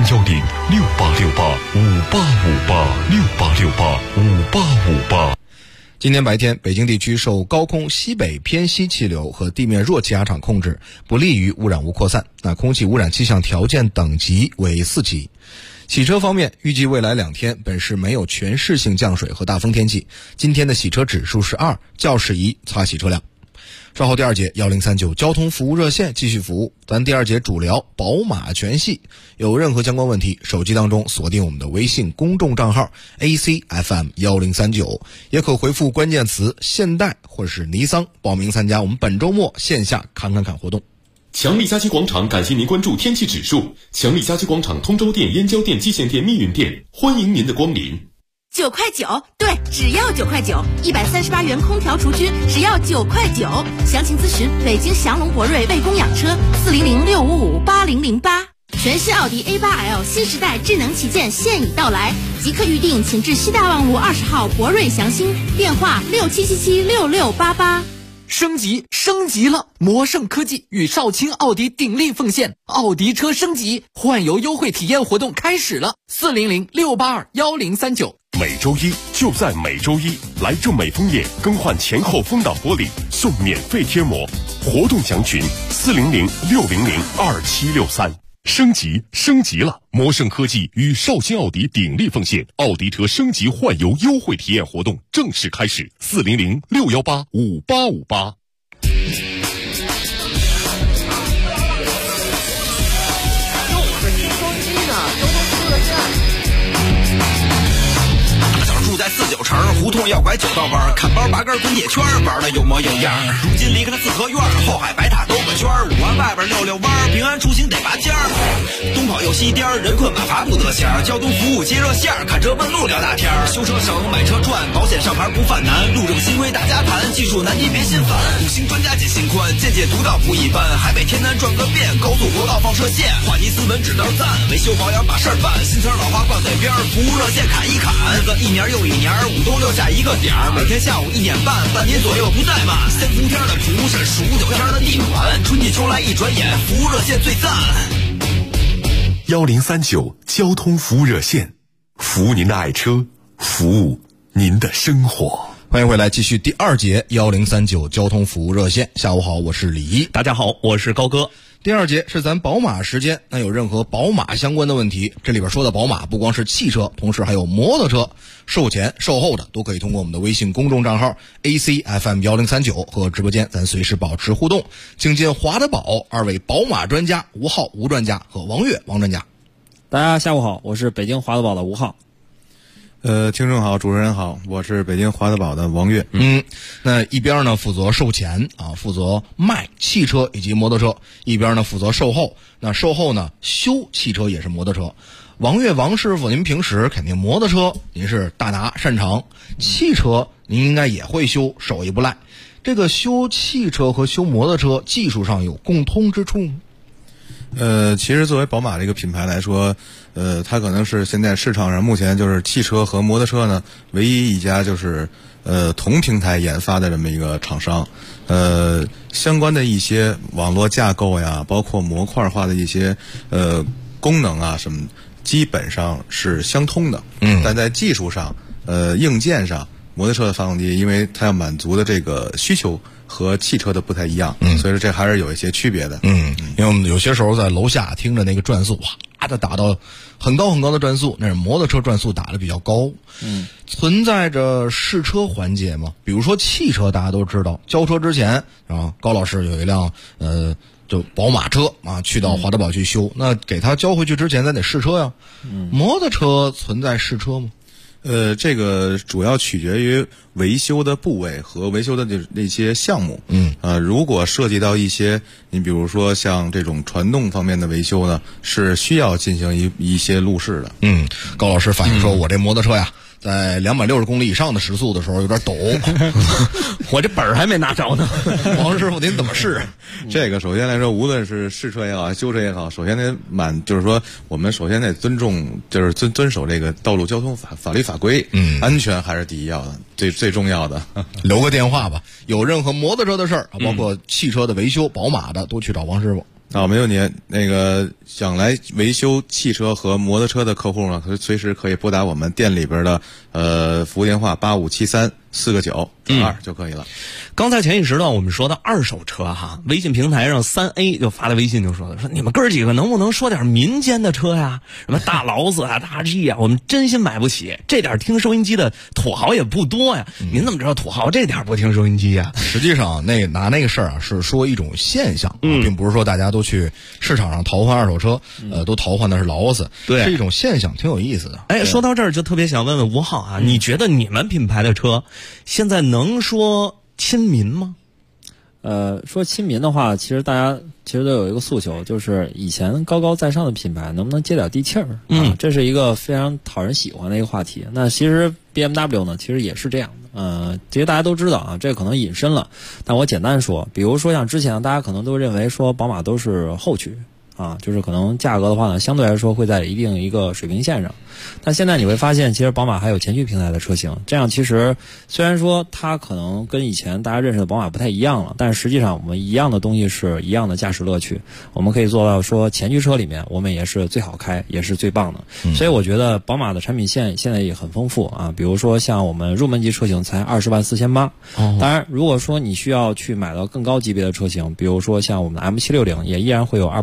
，010-6868-5858，6868-5858。 今天白天，北京地区受高空西北偏西气流和地面弱气压场控制，不利于污染物扩散。那空气污染气象条件等级为4级。洗车方面，预计未来2天本市没有全市性降水和大风天气。今天的洗车指数是2，较适宜擦洗车辆。稍后第2节1039交通服务热线继续服务，咱第2节主聊宝马全系。有任何相关问题，手机当中锁定我们的微信公众账号 ACFM1039，也可回复关键词现代或者是尼桑报名参加我们本周末线下侃活动。 强力家居广场感谢您关注天气指数。强力家居广场通州店、燕郊店、蓟县店、密云店，欢迎您的光临。 9块9，对，只要9块9，138元空调除菌，只要9块9。详情咨询北京祥龙博瑞魏公养车400-655-8008。全新奥迪 A8L 新时代智能旗舰现已到来，即刻预定，请至西大望路20号博瑞祥兴，电话67776688。 升级了！魔盛科技与少卿奥迪鼎力奉献，奥迪车升级换油优惠体验活动开始了，400-682-1039。 每周一就在每周一，来正美枫叶更换前后风挡玻璃送免费贴膜，活动详询400-600-2763。 升级了！摩胜科技与绍兴奥迪鼎力奉献，奥迪车升级换油优惠体验活动正式开始，400-618-5858。 住在49城，胡同要拐9道弯，看包拔根滚铁圈，玩的有模有样。如今离开了四合院，后海白塔兜个圈，5环外边溜弯，平安出行得拔尖儿。东跑又西颠，人困马乏不得闲。交通服务接热线，看车问路聊大天。修车省，买车赚，保险上牌不犯难。路政新规大家谈，技术难题别心烦。5星专家解心宽，见解独到不一般。海北天南转个遍，高速国道放射线，华尼斯文只道赞，维修保养把事儿办。新词老话挂嘴边，服务热线砍一砍。日子一年又一年，5都留下一个点儿，每天下午1点半，半年左右不怠慢。3伏天的服务是数9天的地暖，春季秋来一转眼，服务热线最赞。 1039交通服务热线，服务您的爱车，服务您的生活。 欢迎回来，继续第2节1039交通服务热线。下午好，我是李一。 大家好，我是高哥。 第2节是咱宝马时间，那有任何宝马相关的问题，这里边说的宝马不光是汽车，同时还有摩托车，售前售后的都可以通过我们的微信公众账号 ACFM1039 和直播间咱随时保持互动。请进华德宝2位宝马专家吴浩吴专家和王悦王专家。 大家下午好，我是北京华德宝的吴浩。 听众好，主持人好，我是北京华德宝的王悦。 那一边呢负责售前啊，负责卖汽车以及摩托车，一边呢负责售后。那售后呢修汽车也是摩托车。王悦王师傅，您平时肯定摩托车您是大拿擅长，汽车您应该也会修，手艺不赖。这个修汽车和修摩托车技术上有共通之处吗？ 其实作为宝马这个品牌来说，它可能是现在市场上目前就是汽车和摩托车呢唯一一家就是同平台研发的这么一个厂商。相关的一些网络架构呀，包括模块化的一些功能啊什么，基本上是相通的。但在技术上，硬件上，摩托车的发动机因为它要满足的这个需求和汽车的不太一样，所以说这还是有一些区别的。 因为我们有些时候在楼下听着那个转速哇的打到很高很高的转速，那是摩托车转速打的比较高。存在着试车环节吗？比如说汽车大家都知道，交车之前啊，高老师有一辆就宝马车啊，去到华德宝去修，那给他交回去之前咱得试车呀。摩托车存在试车吗？ 这个主要取决于维修的部位和维修的那些项目。如果涉及到一些，你比如说像这种传动方面的维修呢，是需要进行一些路试的。 高老师反映说，我这摩托车呀，在260公里以上的时速的时候有点抖， 我这本儿还没拿着呢。 王师傅您怎么试？ 这个首先来说，无论是试车也好，修车也好，首先得就是说我们首先得尊重，就是遵守这个道路交通法律法规。安全还是第一要的，最重要的。 留个电话吧，有任何摩托车的事儿，包括汽车的维修、宝马的，都去找王师傅。 没问题。那个想来维修汽车和摩托车的客户呢，随时可以拨打我们店里边的服务电话8573-4个9-2就可以了。 刚才前一时段我们说到二手车哈，微信平台上3A 就发的微信就说你们哥儿几个能不能说点民间的车呀？什么大劳斯啊、大 G 啊，我们真心买不起。这点听收音机的土豪也不多呀。您怎么知道土豪这点不听收音机呀？ 实际上拿那个事儿啊，是说一种现象，并不是说大家都去市场上淘换二手车，都淘换的是劳斯， 对， 是一种现象，挺有意思的。 说到这儿就特别想问问吴浩啊，你觉得你们品牌的车现在能说亲民吗？ 说亲民的话，其实大家都有一个诉求，就是以前高高在上的品牌能不能接点地气儿？这是一个非常讨人喜欢的一个话题。那其实 BMW 呢，其实也是这样的。其实大家都知道啊，这个可能引申了，但我简单说，比如说像之前大家可能都认为说宝马都是后驱啊，就是可能价格的话呢，相对来说会在一定一个水平线上。但现在你会发现，其实宝马还有前驱平台的车型，这样其实虽然说它可能跟以前大家认识的宝马不太一样了，但实际上我们一样的东西是一样的驾驶乐趣，我们可以做到说前驱车里面我们也是最好开，也是最棒的。所以我觉得宝马的产品线现在也很丰富啊，比如说像我们入门级车型才20.48万。当然，如果说你需要去买到更高级别的车型，比如说像我们的 M760，也依然会有250多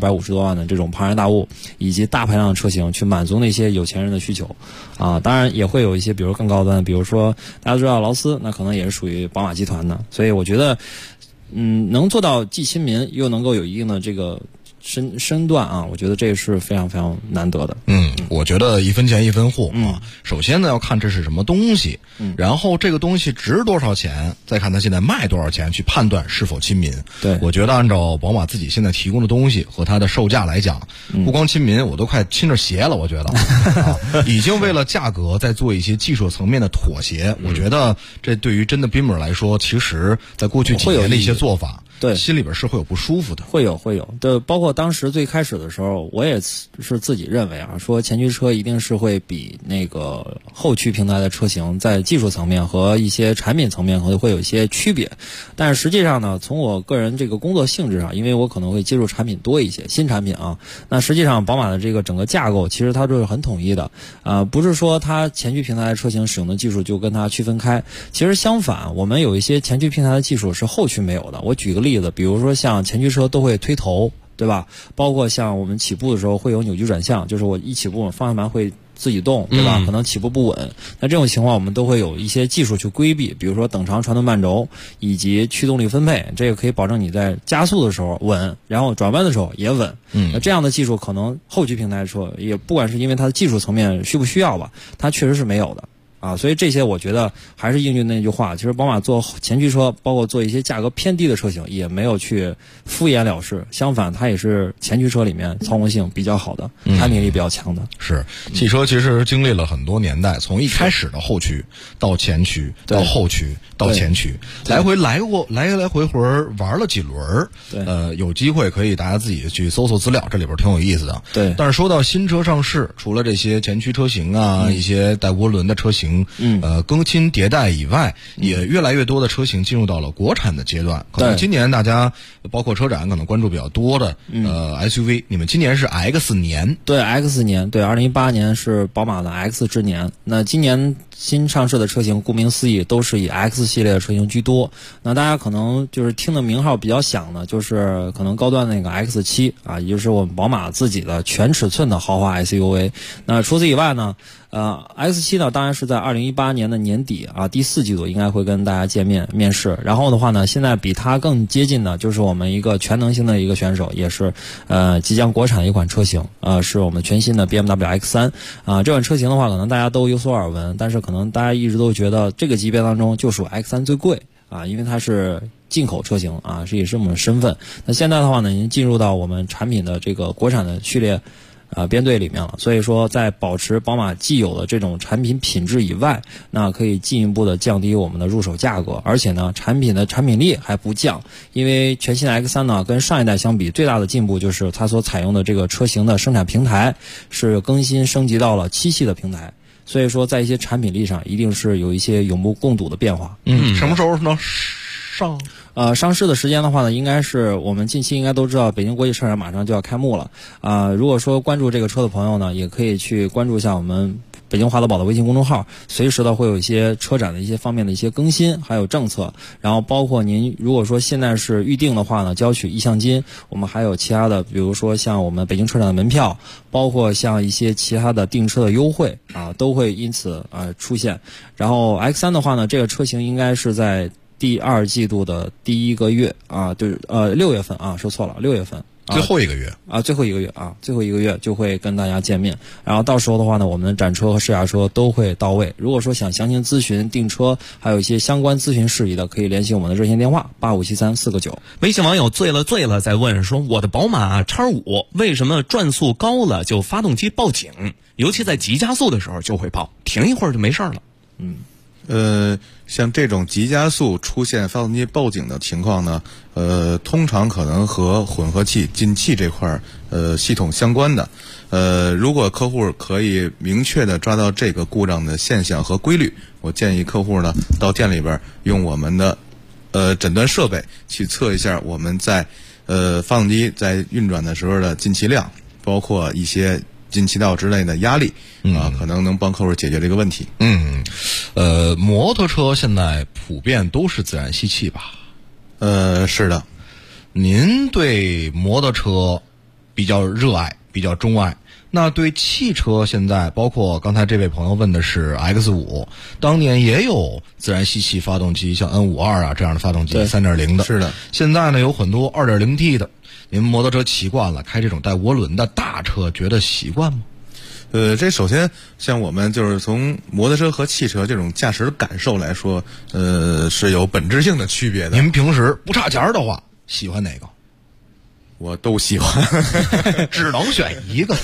万的这种庞然大物以及大排量的车型，去满足那些有钱人的需求啊。当然也会有一些比如更高端的，比如说大家知道劳斯，那可能也是属于宝马集团的，所以我觉得能做到既亲民又能够有一定的这个身段啊，我觉得这是非常非常难得的。 我觉得一分钱一分货啊。首先呢，要看这是什么东西，然后这个东西值多少钱，再看它现在卖多少钱，去判断是否亲民。 对， 我觉得按照宝马自己现在提供的东西和它的售价来讲，不光亲民，我都快亲着邪了。我觉得已经为了价格在做一些技术层面的妥协。我觉得这对于真的 Beamer 来说，其实在过去几年的一些做法， 对， 心里边是会有不舒服的。 会有的，包括当时最开始的时候，我也是自己认为啊，说前驱车一定是会比那个后驱平台的车型在技术层面和一些产品层面会有一些区别。但是实际上呢，从我个人这个工作性质上，因为我可能会接触产品多一些，新产品啊，那实际上宝马的这个整个架构其实它就是很统一的，不是说它前驱平台的车型使用的技术就跟它区分开。其实相反，我们有一些前驱平台的技术是后驱没有的。我举个例子，比如说像前驱车都会推头，对吧？包括像我们起步的时候会有扭矩转向，就是我一起步方向盘会自己动，对吧？可能起步不稳，那这种情况我们都会有一些技术去规避，比如说等长传动慢轴以及驱动力分配，这个可以保证你在加速的时候稳，然后转弯的时候也稳。那这样的技术可能后驱平台车也不管是因为它的技术层面需不需要吧，它确实是没有的。所以这些我觉得还是应句那句话，其实宝马做前驱车，包括做一些价格偏低的车型，也没有去敷衍了事，相反它也是前驱车里面操控性比较好的，产品力比较强的。 是，汽车其实经历了很多年代，从一开始的后驱到前驱到后驱到前驱，来回玩了几轮。 对， 有机会可以大家自己去搜搜资料，这里边挺有意思的。 对， 但是说到新车上市，除了这些前驱车型啊，一些带涡轮的车型，更新迭代以外，也越来越多的车型进入到了国产的阶段。可能今年大家包括车展可能关注比较多的SUV， 你们今年是 X 年？ 对 ，X 年，对，2018年是宝马的 X 之年。那今年新上市的车型，顾名思义都是以 X 系列的车型居多。那大家可能就是听的名号比较响的，就是可能高端那个 X7啊，也就是我们宝马自己的全尺寸的豪华 SUV。那除此以外呢，X7呢，当然是在2018年的年底啊，第4季度应该会跟大家面试。然后的话呢，现在比它更接近的就是我们一个全能型的一个选手，也是即将国产的一款车型，是我们全新的 BMW X3 啊。这款车型的话，可能大家都有所耳闻，但是可能大家一直都觉得这个级别当中就属 X3 最贵啊，因为它是进口车型啊，是以这么的身份。那现在的话呢，已经进入到我们产品的这个国产的序列编队里面了，所以说在保持宝马既有的这种产品品质以外，那可以进一步的降低我们的入手价格，而且呢，产品的产品力还不降，因为全新的 X3 呢，跟上一代相比，最大的进步就是它所采用的这个车型的生产平台是更新升级到了7系的平台，所以说在一些产品力上一定是有一些有目共睹的变化。 什么时候呢？ 上市的时间的话呢，应该是我们近期应该都知道，北京国际车展马上就要开幕了如果说关注这个车的朋友呢，也可以去关注一下我们北京华德宝的微信公众号，随时的会有一些车展的一些方面的一些更新，还有政策，然后包括您如果说现在是预定的话呢，交取意向金，我们还有其他的，比如说像我们北京车展的门票，包括像一些其他的订车的优惠都会因此出现。然后 X3 的话呢，这个车型应该是在第2季度的第1个月就是6月份说错了，6月份最后一个月最后一个月就会跟大家见面。然后到时候的话呢，我们的展车和试驾车都会到位。如果说想详情咨询订车，还有一些相关咨询事宜的，可以联系我们的热线电话8573-4个9。 微信网友醉了在问说，我的宝马 X5 为什么转速高了就发动机报警，尤其在急加速的时候就会报，停一会儿就没事了。 像这种急加速出现发动机报警的情况呢，通常可能和混合气、进气这块系统相关的。如果客户可以明确的抓到这个故障的现象和规律，我建议客户呢到店里边用我们的诊断设备去测一下我们在发动机在运转的时候的进气量，包括一些进气道之类的压力可能能帮客户解决这个问题。 摩托车现在普遍都是自然吸气吧？ 是的。 您对摩托车比较热爱，比较钟爱。那对汽车现在，包括刚才这位朋友问的是 X5， 当年也有自然吸气发动机，像 N52啊这样的发动机 3.0 的。 是的。 现在呢有很多 2.0T 的。您摩托车习惯了，开这种带涡轮的大车，觉得习惯吗？ 这首先像我们就是从摩托车和汽车这种驾驶感受来说，是有本质性的区别的。 您平时不差钱的话，喜欢哪个？ 我都喜欢， 只能选一个。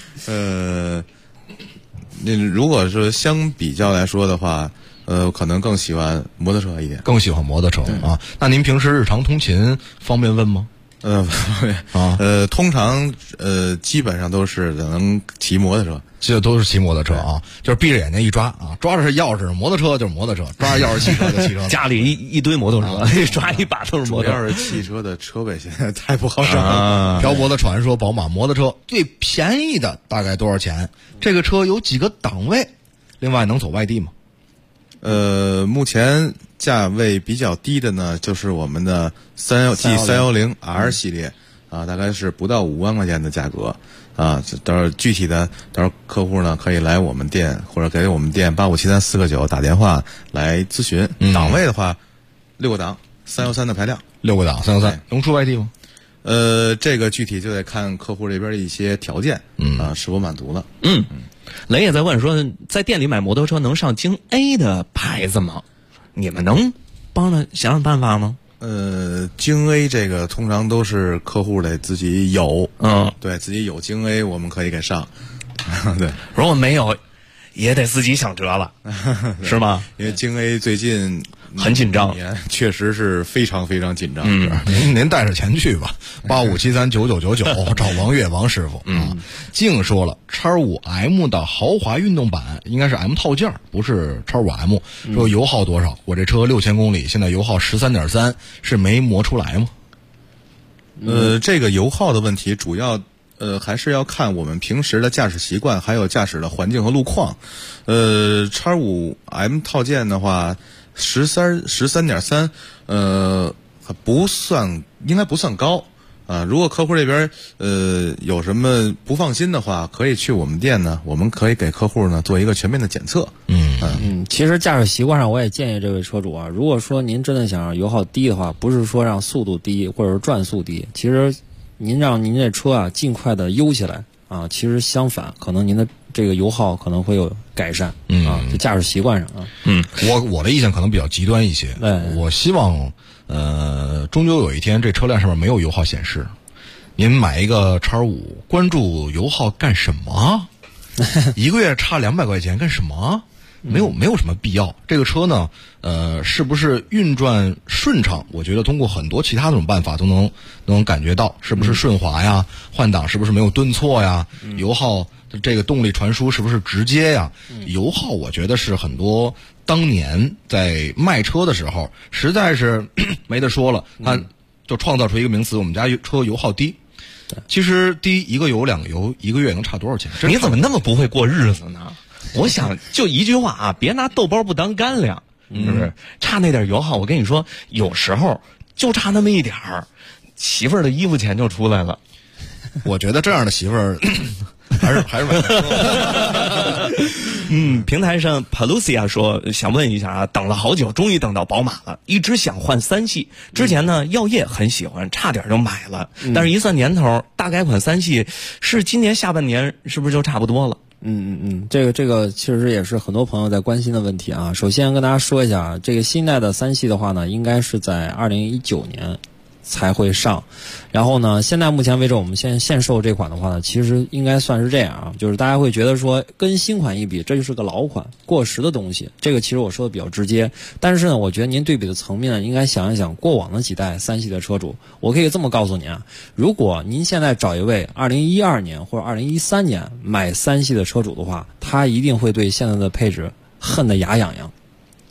那如果是相比较来说的话，可能更喜欢摩托车一点。 更喜欢摩托车啊？那您平时日常通勤方便问吗？ 通常基本上都是能骑摩托车， 这都是骑摩托车啊，就是闭着眼睛一抓啊，抓着是钥匙，摩托车就是摩托车，抓着钥匙汽车就汽车。 家里一堆摩托车，抓一把都是摩托车。 主要是汽车的车位现在太不好找了。 漂泊的传说，宝马摩托车最便宜的大概多少钱？这个车有几个档位？另外能走外地吗？ 目前价位比较低的呢，就是我们的310R 系列啊，大概是不到5万块钱的价格啊。到时候具体的，到时候客户呢可以来我们店或者给我们店8573-4个9打电话来咨询。档位的话，6个档，313的排量 ，6个档313，能出外地吗？ 这个具体就得看客户这边的一些条件，是否满足了。 雷也在问说，在店里买摩托车能上京 A 的牌子吗？你们能帮着想想办法吗？ 京 A 这个通常都是客户得自己有，对自己有京 A 我们可以给上，对， 如果没有，也得自己想辙了，是吗？ 因为京 A 最近很紧张， 确实是非常非常紧张。 您带着钱去吧，8573-9999找王悦王师傅。净说了 X5M 的豪华运动版应该是 M 套件，不是 X5M。说油耗多少？我这车6000公里，现在油耗13.3，是没磨出来吗？ 这个油耗的问题主要还是要看我们平时的驾驶习惯，还有驾驶的环境和路况。X5M 套件的话，13.3，应该不算高啊。如果客户这边有什么不放心的话，可以去我们店呢，我们可以给客户呢做一个全面的检测。 其实驾驶习惯上，我也建议这位车主啊，如果说您真的想让油耗低的话，不是说让速度低或者是转速低，其实您让您这车啊尽快的悠起来啊，其实相反，可能您的这个油耗可能会有改善就驾驶习惯上啊。 我的意见可能比较极端一些，我希望终究有一天这车辆上面没有油耗显示。您买一个 X5， 关注油耗干什么？一个月差200块钱干什么？没有什么必要。这个车呢，是不是运转顺畅？我觉得通过很多其他的种办法都能感觉到，是不是顺滑呀？换挡是不是没有顿挫呀？油耗这个动力传输是不是直接呀？油耗我觉得是很多当年在卖车的时候实在是没得说了，他就创造出一个名词，我们家车油耗低。其实低1个油2个油1个月能差多少钱？ 你怎么那么不会过日子呢？我想就一句话啊，别拿豆包不当干粮，是不是？差那点油耗，我跟你说，有时候就差那么一点儿，媳妇儿的衣服钱就出来了。 我觉得这样的媳妇儿还是买车。 平台上 Palucia 说想问一下啊，等了好久，终于等到宝马了，一直想换3系。之前呢，耀业很喜欢，差点就买了，但是一算年头，大改款3系是今年下半年，是不是就差不多了？ 这个确实也是很多朋友在关心的问题啊。首先跟大家说一下，这个新代的3系的话呢，应该是在2019年才会上。然后呢，现在目前为止我们现售这款的话呢，其实应该算是这样啊，就是大家会觉得说跟新款一比，这就是个老款过时的东西，这个其实我说的比较直接。但是呢，我觉得您对比的层面呢，应该想一想过往的几代3系的车主。我可以这么告诉您啊，如果您现在找一位2012年或者2013年买3系的车主的话，他一定会对现在的配置恨得牙痒痒。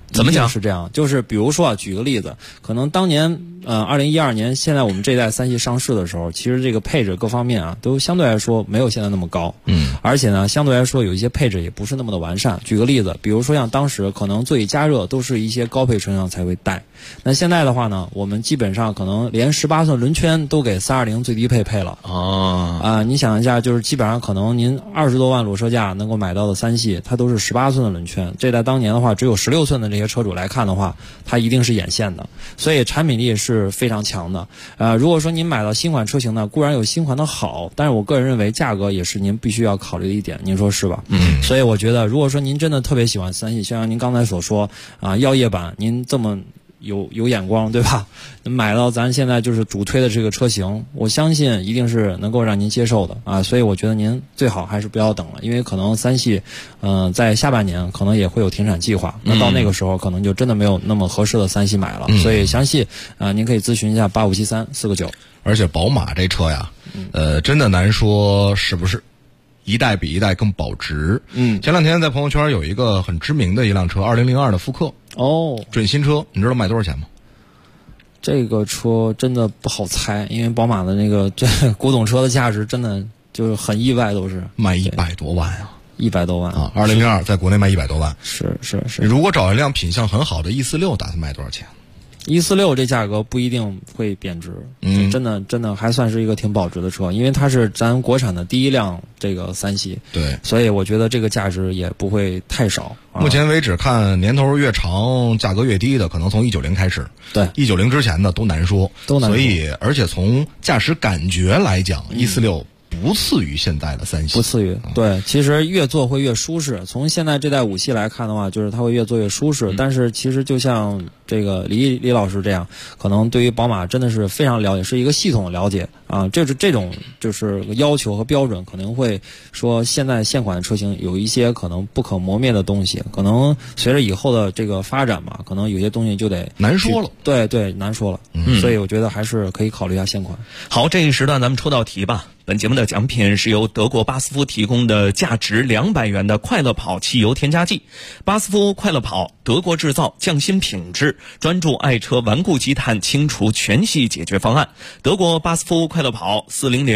怎么讲？ 是这样，就是比如说啊，举个例子，可能当年2012年，现在我们这一代3系上市的时候，其实这个配置各方面啊，都相对来说没有现在那么高。而且呢，相对来说有一些配置也不是那么的完善。举个例子，比如说像当时可能座椅加热都是一些高配车型才会带，那现在的话呢，我们基本上可能连18寸轮圈都给320最低配了。你想一下，就是基本上可能您20多万裸车价能够买到的3系，它都是18寸的轮圈。这在当年的话，只有16寸的这些车主来看的话，它一定是眼线的，所以产品力是非常强的。如果说您买到新款车型呢，固然有新款的好，但是我个人认为价格也是您必须要考虑的一点，您说是吧？所以我觉得，如果说您真的特别喜欢3系，像您刚才所说耀夜版，您这么有眼光，对吧？买到咱现在就是主推的这个车型，我相信一定是能够让您接受的所以我觉得您最好还是不要等了，因为可能3系在下半年可能也会有停产计划，那到那个时候可能就真的没有那么合适的3系买了。所以详细您可以咨询一下8573-4个9。 而且宝马这车呀，真的难说是不是一代比一代更保值。前两天在朋友圈有一个很知名的一辆车，2002的福克，准新车，你知道卖多少钱吗？ 这个车真的不好猜，因为宝马的那个这古董车的价值真的就是很意外，都是卖100多万啊 ，100多万 2002在国内卖100多万， 是。 如果找一辆品相很好的146，打算卖多少钱 ？146这价格不一定会贬值，真的还算是一个挺保值的车，因为它是咱国产的第一辆这个3系， 对， 所以我觉得这个价值也不会太少。 目前为止看年头越长，价格越低的，可能从190开始， 对 ，190之前的都难说，所以而且从驾驶感觉来讲，146不次于现在的3系， 不次于。对，其实越做会越舒适。从现在这代5系来看的话，就是它会越做越舒适。但是其实就像这个李老师这样，可能对于宝马真的是非常了解，是一个系统的了解这种就是要求和标准，可能会说现在现款的车型有一些可能不可磨灭的东西，可能随着以后的这个发展嘛，可能有些东西就得难说了。 对，难说了。所以我觉得还是可以考虑一下现款。 好，这一时段咱们出道题吧。本节目的奖品是由德国巴斯夫提供的价值200元的快乐跑汽油添加剂。巴斯夫快乐跑，德国制造，匠心品质，专注爱车顽固积碳清除全系解决方案。德国巴斯夫快乐跑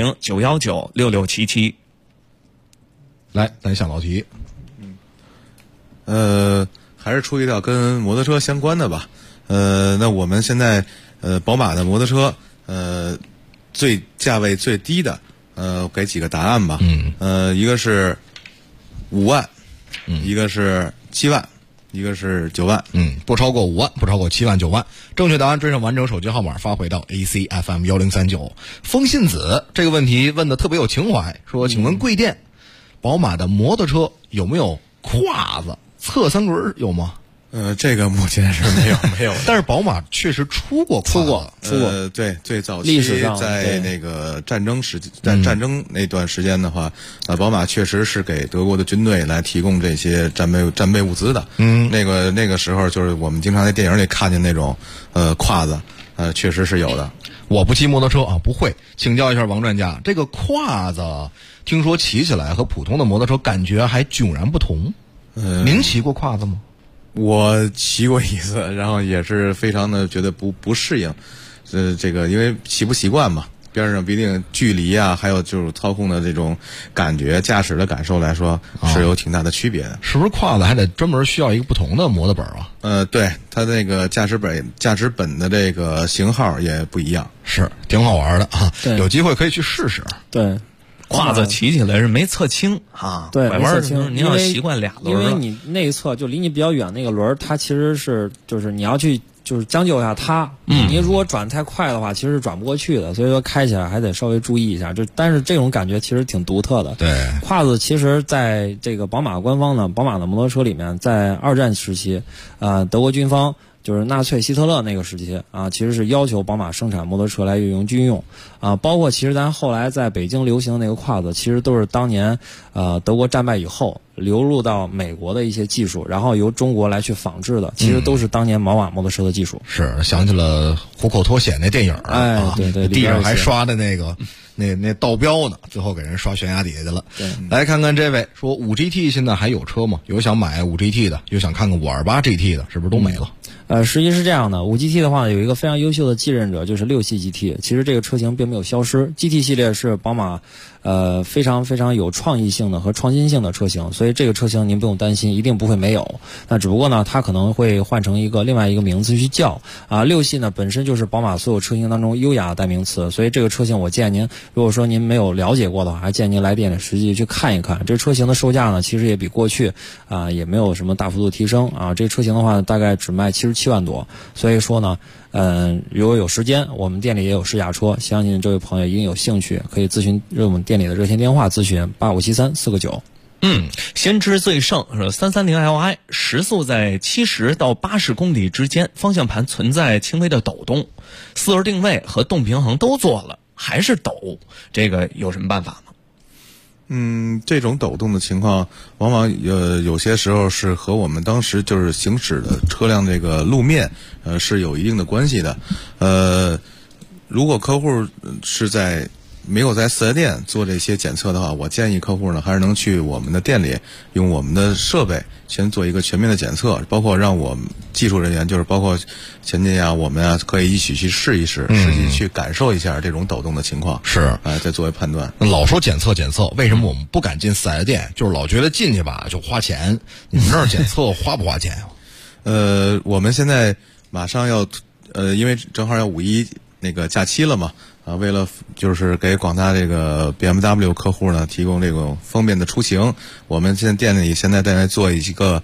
，400-919-6677。 来，咱想道题。 还是出一道跟摩托车相关的吧。那我们现在宝马的摩托车最价位最低的给几个答案吧。一个是5万，一个是7万，一个是9万。 不超过5万，不超过7万9万。正确答案追上完整手机号码发回到 ACFM1039。风信子这个问题问的特别有情怀，说请问贵店，宝马的摩托车有没有胯子？侧3轮有吗？ 这个目前是没有。 但是宝马确实出过。 对，最早期在那个战争那段时间的话，宝马确实是给德国的军队来提供这些战备物资的。那个时候就是我们经常在电影里看见那种胯子，确实是有的。 我不骑摩托车不会，请教一下王专家，这个胯子听说骑起来和普通的摩托车感觉还迥然不同。您骑过胯子吗？ 我骑过一次，然后也是非常的觉得不适应，这个因为骑不习惯嘛，边上毕竟距离还有就是操控的这种感觉、驾驶的感受来说是有挺大的区别的。 是不是胯子还得专门需要一个不同的摩托本啊？ 对，它那个驾驶本的这个型号也不一样， 是挺好玩的有机会可以去试试。 对。 胯子骑起来是没侧倾对， 拐弯您要习惯俩轮， 因为你内侧就离你比较远那个轮，它其实是就是你要去就是将就一下它，你如果转太快的话，其实是转不过去的，所以说开起来还得稍微注意一下。但是这种感觉其实挺独特的。 对， 胯子其实在这个宝马官方呢，宝马的摩托车里面，在2战时期，德国军方。就是纳粹希特勒那个时期其实是要求宝马生产摩托车来运用军用包括其实咱后来在北京流行的那个胯子，其实都是当年德国战败以后流入到美国的一些技术，然后由中国来去仿制的，其实都是当年宝马摩托车的技术。 是想起了虎口脱险那电影， 哎，对对， 地上还刷的那个那道标呢，最后给人刷悬崖底下去了。来看看这位说5GT 现在还有车吗？有想买 5GT 的，有想看看528 GT 的，是不是都没了？ 实际是这样的，5GT 的话有一个非常优秀的继任者，就是6系 GT。其实这个车型并没有消失 ，GT 系列是宝马非常非常有创意性的和创新性的车型，所以这个车型您不用担心，一定不会没有。那只不过呢，它可能会换成另外一个名字去叫6系呢本身就是宝马所有车型当中优雅的代名词，所以这个车型我建议您，如果说您没有了解过的话，还建议您来店里实际去看一看。这车型的售价呢，其实也比过去也没有什么大幅度提升这车型的话大概只卖77万多，所以说呢如果有时间，我们店里也有试驾车，相信这位朋友一定有兴趣，可以咨询我们店里的热线电话咨询8573-4个9。 先知最盛330Li 时速在70到80公里之间，方向盘存在轻微的抖动，4轮定位和动平衡都做了，还是抖，这个有什么办法吗？ 这种抖动的情况，往往有些时候是和我们当时就是行驶的车辆这个路面是有一定的关系的。如果客户是没有在4S店做这些检测的话，我建议客户呢还是能去我们的店里用我们的设备先做一个全面的检测，包括让我们技术人员，就是包括前进我们可以一起去试一试，实际去感受一下这种抖动的情况， 是再作为判断。 老说检测，为什么我们不敢进4S店？就是老觉得进去吧就花钱，你们那儿检测花不花钱我们现在马上要因为正好要5·1那个假期了嘛。为了就是给广大这个 BMW 客户呢提供这种方便的出行，我们店里现在在做一个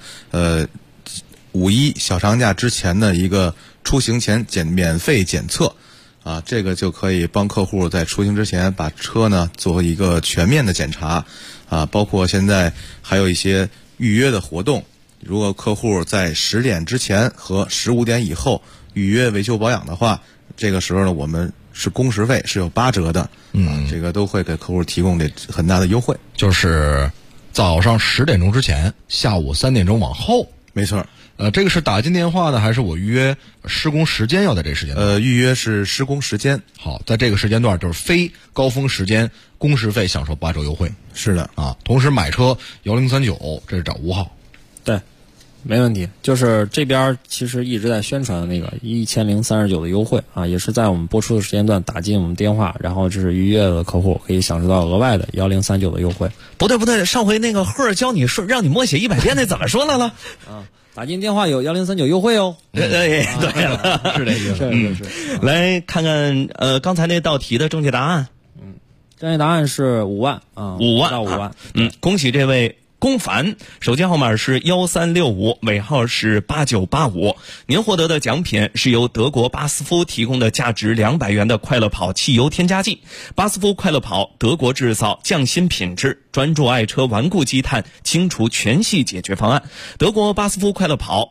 5·1小长假之前的一个出行前免费检测这个就可以帮客户在出行之前把车呢做一个全面的检查包括现在还有一些预约的活动，如果客户在10点之前和15点以后预约维修保养的话，这个时候呢我们是工时费是有8折的，这个都会给客户提供这很大的优惠。 就是早上10点钟之前，下午3点钟往后。 没错。 这个是打进电话的，还是我预约施工时间要在这时间段？ 预约是施工时间。 好，在这个时间段就是非高峰时间，工时费享受8折优惠。 是的同时买车1039，这是找吴浩。 对。没问题，就是这边其实一直在宣传的那个1039的优惠也是在我们播出的时间段打进我们电话，然后这是预约的客户可以享受到额外的1039的优惠。 不对，上回那个赫教你让你默写100遍，那怎么说来了？ 打进电话有1039优惠哦。 对了， 是这意思。是。 来看看刚才那道题的正确答案。 正确答案是5万 5万到5万。 恭喜这位龚凡，手机号码是1365，尾号是8985。您获得的奖品是由德国巴斯夫提供的价值200元的快乐跑汽油添加剂。巴斯夫快乐跑，德国制造，匠心品质，专注爱车顽固积碳，清除全系解决方案。德国巴斯夫快乐跑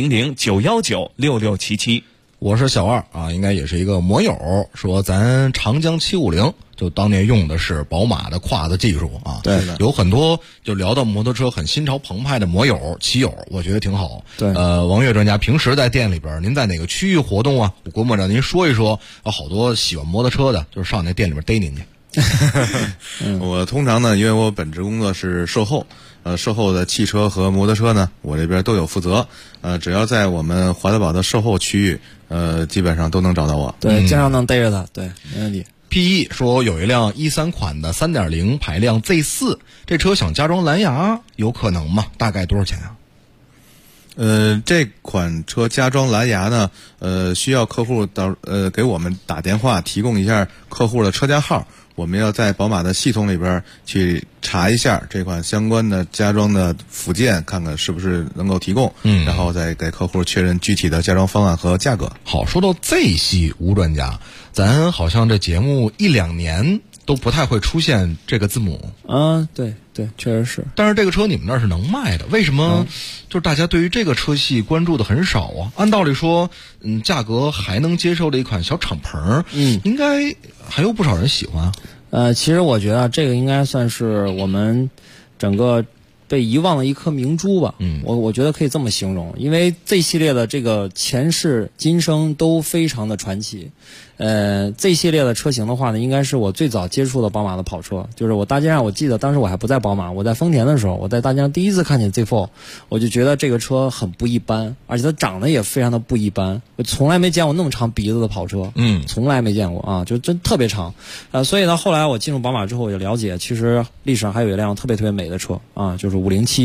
，400-919-6677。 我是小二应该也是一个摩友，说咱长江750就当年用的是宝马的胯子技术对， 有很多就聊到摩托车很新潮澎湃的摩友骑友，我觉得挺好。 对， 王悦专家平时在店里边，您在哪个区域活动我估摸着您说一说，好多喜欢摩托车的，就是上那店里边逮您去。 我通常呢，因为我本职工作是售后，售后的汽车和摩托车呢，我这边都有负责。只要在我们华德宝的售后区域，基本上都能找到我。 对，经常能逮着他。对，没问题。 PE 说有一辆13款的3.0排量 Z4， 这车想加装蓝牙，有可能吗？大概多少钱这款车加装蓝牙呢，需要客户给我们打电话提供一下客户的车架号。我们要在宝马的系统里边去查一下这款相关的加装的附件，看看是不是能够提供，然后再给客户确认具体的加装方案和价格。 好，说到 Z 系吴专家，咱好像这节目1-2年都不太会出现这个字母。 对，确实是。 但是这个车你们那儿是能卖的，为什么就是大家对于这个车系关注的很少啊？按道理说，价格还能接受的一款小敞篷，应该还有不少人喜欢。 其实我觉得这个应该算是我们整个被遗忘的一颗明珠吧。我觉得可以这么形容，因为 Z 系列的这个前世今生都非常的传奇。Z 系列的车型的话呢，应该是我最早接触的宝马的跑车。就是我大街上，我记得当时我还不在宝马，我在丰田的时候，我在大街上第一次看见 Z4， 我就觉得这个车很不一般，而且它长得也非常的不一般。我从来没见过那么长鼻子的跑车，从来没见过啊，就真特别长。所以呢，后来我进入宝马之后，我就了解，其实历史上还有一辆特别美的车啊，就是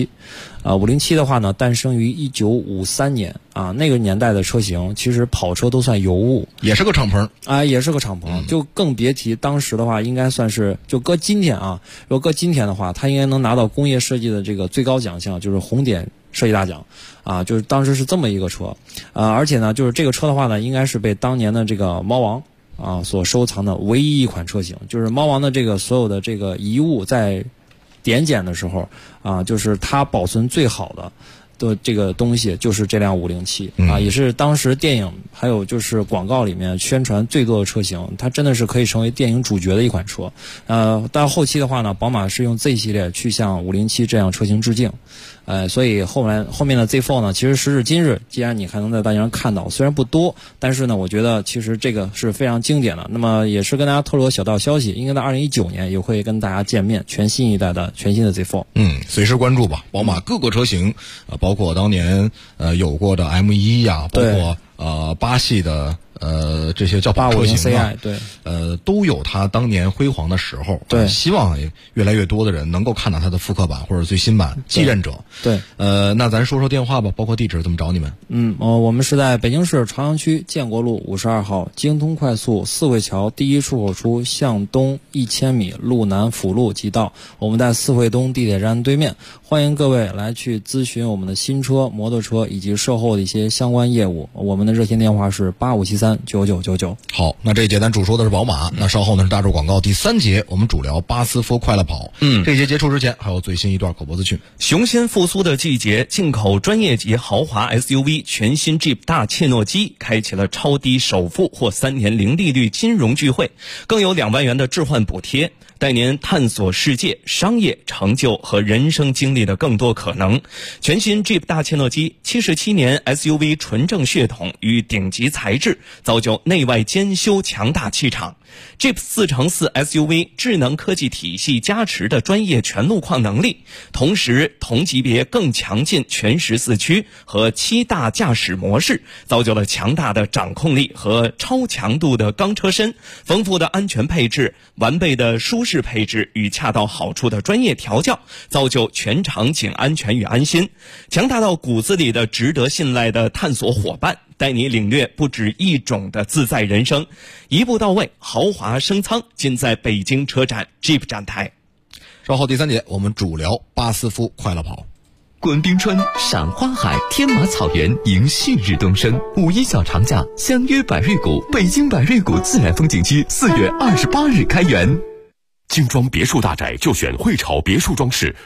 507。507的话呢，诞生于1953年啊，那个年代的车型，其实跑车都算尤物， 也是个敞篷啊，也是个敞篷，就更别提当时的话，应该算是就搁今天啊，如果搁今天的话，它应该能拿到工业设计的这个最高奖项，就是红点设计大奖啊，就是当时是这么一个车而且呢，就是这个车的话呢，应该是被当年的这个猫王啊所收藏的唯一一款车型，就是猫王的这个所有的这个遗物在点检的时候啊，就是它保存最好的这个东西就是这辆507啊，也是当时电影还有就是广告里面宣传最多的车型，它真的是可以成为电影主角的一款车。但后期的话呢，宝马是用 Z 系列去向507这辆车型致敬。所以后面的 Z4 呢，其实时至今日，既然你还能在大街上看到，虽然不多，但是呢，我觉得其实这个是非常经典的。那么也是跟大家透露个小道消息，应该在2019年也会跟大家见面，全新的 Z4。 随时关注吧。宝马各个车型包括当年有过的 M1 呀，包括8系的这些轿跑车型啊， 对， 都有它当年辉煌的时候。 对， 希望越来越多的人能够看到它的复刻版或者最新版继任者。 对， 那咱说说电话吧，包括地址怎么找你们？ 我们是在北京市朝阳区建国路52号京通快速四惠桥第一出口处向东1000米，路南辅路即到。我们在四惠东地铁站对面，欢迎各位来去咨询我们的新车、摩托车以及售后的一些相关业务。我们的热线电话是85739999。 好，那这一节咱主说的是宝马，那稍后呢是大众广告第3节，我们主聊巴斯夫快乐跑。这节结束之前还有最新一段口播资讯。 雄心复苏的季节，进口专业级豪华 SUV 全新 Jeep 大切诺基开启了超低首付或3年零利率金融聚会，更有2万元的置换补贴，带您探索世界、商业成就和人生经历的更多可能。全新 Jeep 大切诺基77年 SUV 纯正血统与顶级材质，造就内外兼修强大气场。Jeep 4x4 SUV 智能科技体系加持的专业全路况能力，同时同级别更强劲全14驱和7大驾驶模式，造就了强大的掌控力和超强度的钢车身，丰富的安全配置，完备的舒适配置与恰到好处的专业调教，造就全场景安全与安心。强大到骨子里的值得信赖的探索伙伴，带你领略不止一种的自在人生，一步到位，豪华升舱，尽在北京车展 Jeep 展台。 稍后第3节，我们主聊巴斯夫快乐跑。 观冰川，赏花海，天马草原，迎旭日东升。5·1小长假，相约百瑞谷，北京百瑞谷自然风景区4月28日开园。 精装别墅大宅就选汇潮别墅装饰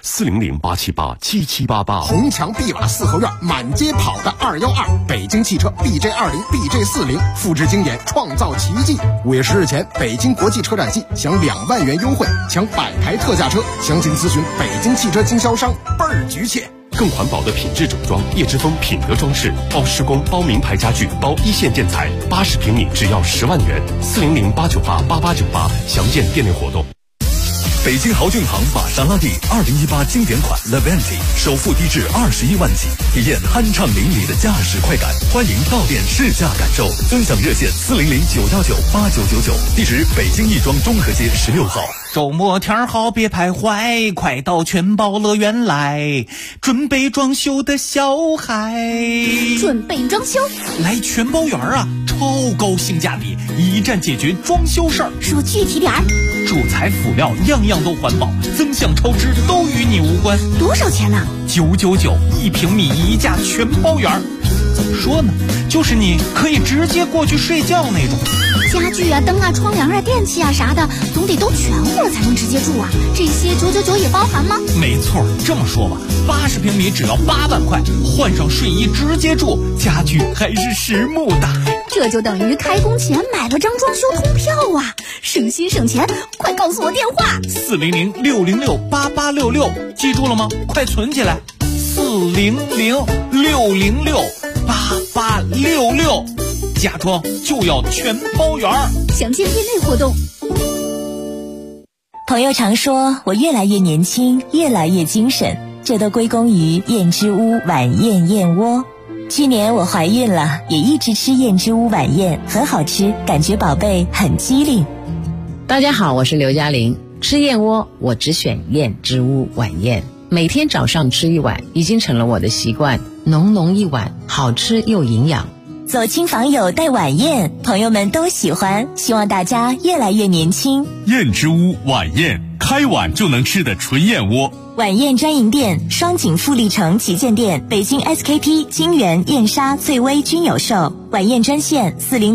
，400-878-7788。 红墙碧瓦四合院，满街跑的212，北京汽车 BJ20、BJ40，复制经典，创造奇迹。5月10日前，北京国际车展季享2万元优惠，抢100台特价车，详情咨询北京汽车经销商，倍儿局切。 更环保的品质整装，叶之峰品德装饰，包施工，包名牌家具，包一线建材，80平米只要10万元，400-898-8898，详见店内活动。 北京豪骏行玛莎拉蒂2018经典款 Levante 首付低至21万起，体验酣畅淋漓的驾驶快感。欢迎到店试驾感受，尊享热线400-919-8999，地址北京亦庄中和街16号。 周末天好别徘徊，快到全宝乐园来，准备装修的小孩。 准备装修？ 来全宝园啊，超高性价比，一站解决装修事儿。 说具体点儿。 主材辅料样样都环保，增项超支都与你无关。 多少钱呢 ？999，1平米1价全包圆。怎么说呢？就是你可以直接过去睡觉那种。 家具啊、灯啊、窗帘啊、电器啊啥的，总得都全乎了才能直接住啊。这些999也包含吗？ 没错，这么说吧，80平米只要8万块，换上睡衣直接住，家具还是实木的。 这就等于开工前买了张装修通票啊！省心省钱，快告诉我电话 400-606-8866，记住了吗？快存起来，400-606-8866，家装就要全包圆。 详见店内活动。 朋友常说我越来越年轻，越来越精神，这都归功于燕之屋晚宴燕窝。去年我怀孕了，也一直吃燕之屋晚宴，很好吃，感觉宝贝很机灵。 大家好，我是刘嘉玲。吃燕窝我只选燕之屋晚宴，每天早上吃一碗已经成了我的习惯，浓浓一碗，好吃又营养。 走亲访友带晚宴，朋友们都喜欢，希望大家越来越年轻。 燕之屋晚宴，开碗就能吃的纯燕窝。 晚宴专营店：双井富力城旗舰店、北京 SKP、金源、燕莎、翠微均有售。晚宴专线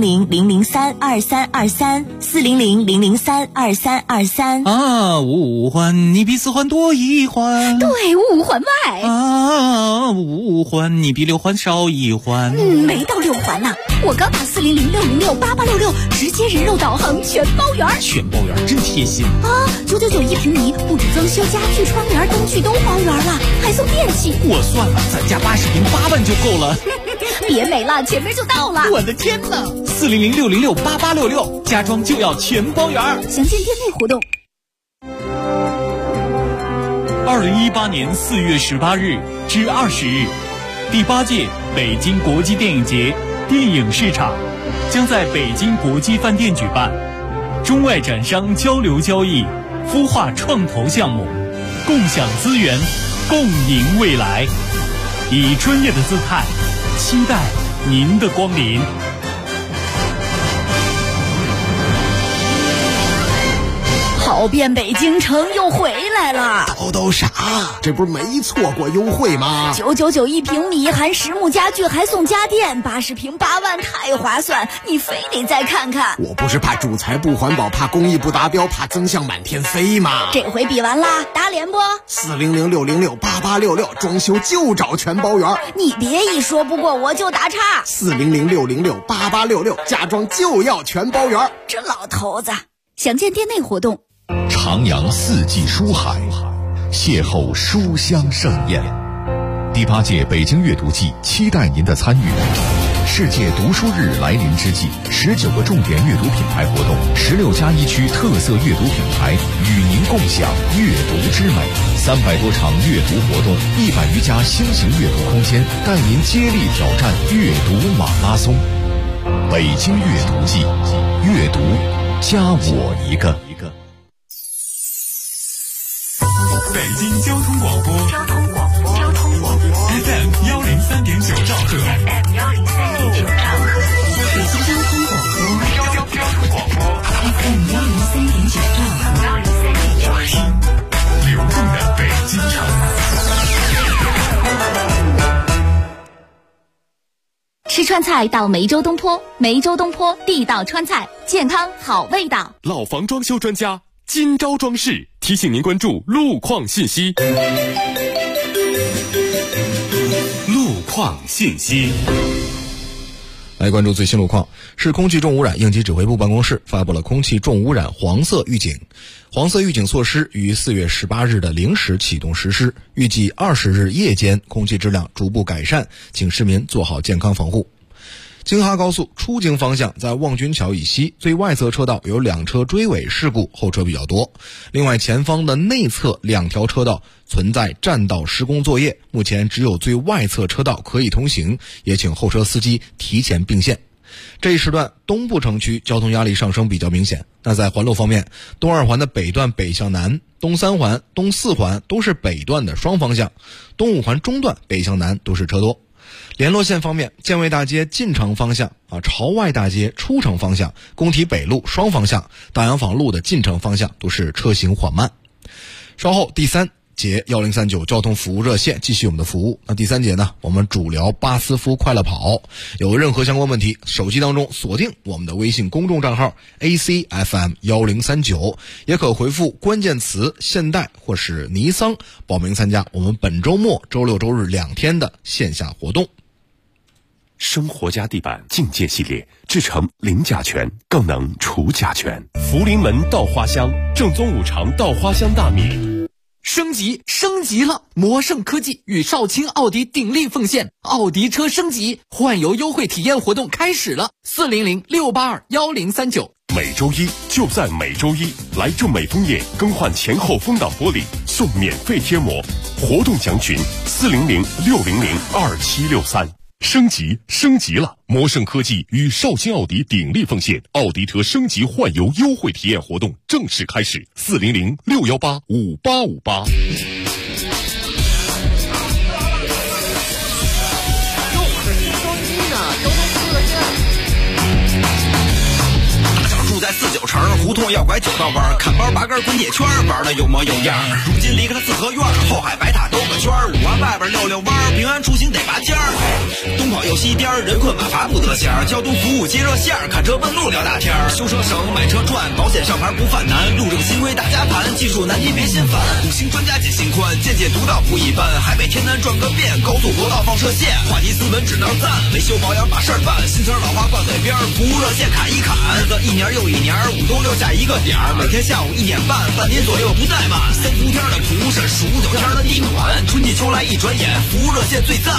400-003-2323，400-003-2323。 啊，五环你比四环多一环。 对，五环外。 啊，五环你比六环少一环。 没到六环呢。我刚打400-606-8866，直接人肉导航全包圆。 全包圆真贴心啊！999一平米，不止装修、家具、窗帘、灯具都包圆了，还送电器。 我算了，咱家80平8万就够了。 别美了，前面就到了。 我的天哪！400-606-8866，家装就要全包圆。 详见店内活动。 2018年4月18日至20日，第8届北京国际电影节电影市场将在北京国际饭店举办，中外展商交流交易，孵化创投项目，共享资源，共赢未来。以专业的姿态，期待您的光临。 跑遍北京城又回来了。 都傻，这不是没错过优惠吗 ？999一平米，含实木家具，还送家电，80平8万，太划算！你非得再看看。 我不是怕主材不环保，怕工艺不达标，怕增项满天飞吗？ 这回比完啦，打脸不 ？400-606-8866，装修就找全包圆。 你别一说不过我就打岔。 400-606-8866，家装就要全包圆。 这老头子，详见店内活动。 徜徉四季书海，邂逅书香盛宴。第8届北京阅读季期待您的参与。世界读书日来临之际，19个重点阅读品牌活动，16+1区特色阅读品牌与您共享阅读之美，300多场阅读活动，100余家新型阅读空间，带您接力挑战阅读马拉松。北京阅读季，阅读加我一个。 北京交通广播，FM 103.9兆赫， 北京交通广播，FM 103.9兆赫， 流动的北京城。 吃川菜到梅州东坡，梅州东坡地道川菜，健康好味道。 老房装修专家金招装饰提醒您关注路况信息。 路况信息， 来关注最新路况。市空气重污染应急指挥部办公室发布了空气重污染黄色预警。黄色预警措施于4月18日的0时启动实施，预计20日夜间空气质量逐步改善，请市民做好健康防护。京哈高速出京方向在望军桥以西最外侧车道有2车追尾事故，后车比较多。另外前方的内侧2条车道存在占道施工作业，目前只有最外侧车道可以通行，也请后车司机提前并线。这一时段东部城区交通压力上升比较明显。那在环路方面，东2环的北段北向南，东3环、东4环都是北段的双方向，东5环中段北向南都是车多。联络线方面，建卫大街进城方向朝外大街出城方向，工体北路双方向，大洋坊路的进城方向都是车行缓慢。稍后第3节1039交通服务热线继续我们的服务。那第3节呢，我们主聊巴斯夫快乐跑。有任何相关问题，手机当中锁定我们的微信公众账号 ACFM1039，也可回复关键词现代或是尼桑报名参加我们本周末周6周日2天的线下活动。 生活家地板境界系列，制成零甲醛，更能除甲醛。福临门稻花香，正宗五常稻花香大米。 升级了！魔盛科技与少卿奥迪鼎力奉献，奥迪车升级换油优惠体验活动开始了，400-682-1039。 每周一就在每周一，来正美枫叶更换前后风挡玻璃送免费贴膜，活动详询400-600-2763。升级了！魔盛科技与少卿奥迪鼎力奉献，奥迪车升级换油优惠体验活动正式开始，400-618-5858。 住在49城，胡同要拐9道弯，看包拔根滚铁圈，玩的有模有样。如今离开了四合院，后海白塔兜个圈，5环外边溜溜弯，平安出行得拔尖儿。东跑又西颠，人困马乏不得闲，交通服务接热线，看车问路聊大天，修车省买车赚，保险上牌不犯难，路正新规大家盘，技术难题别心烦，五星专家解心宽，见解独到不一般，海北天南转个遍，高速国道放射线，话题斯文只能赞，维修保养把事儿办，新车老花挂嘴边，服务热线砍一砍，日子一年又一年，5冬6夏一个点儿，每天下午1点半，半年左右不怠慢。3伏天的蒲是数9天的地暖，春季秋来一转眼，服务热线最赞。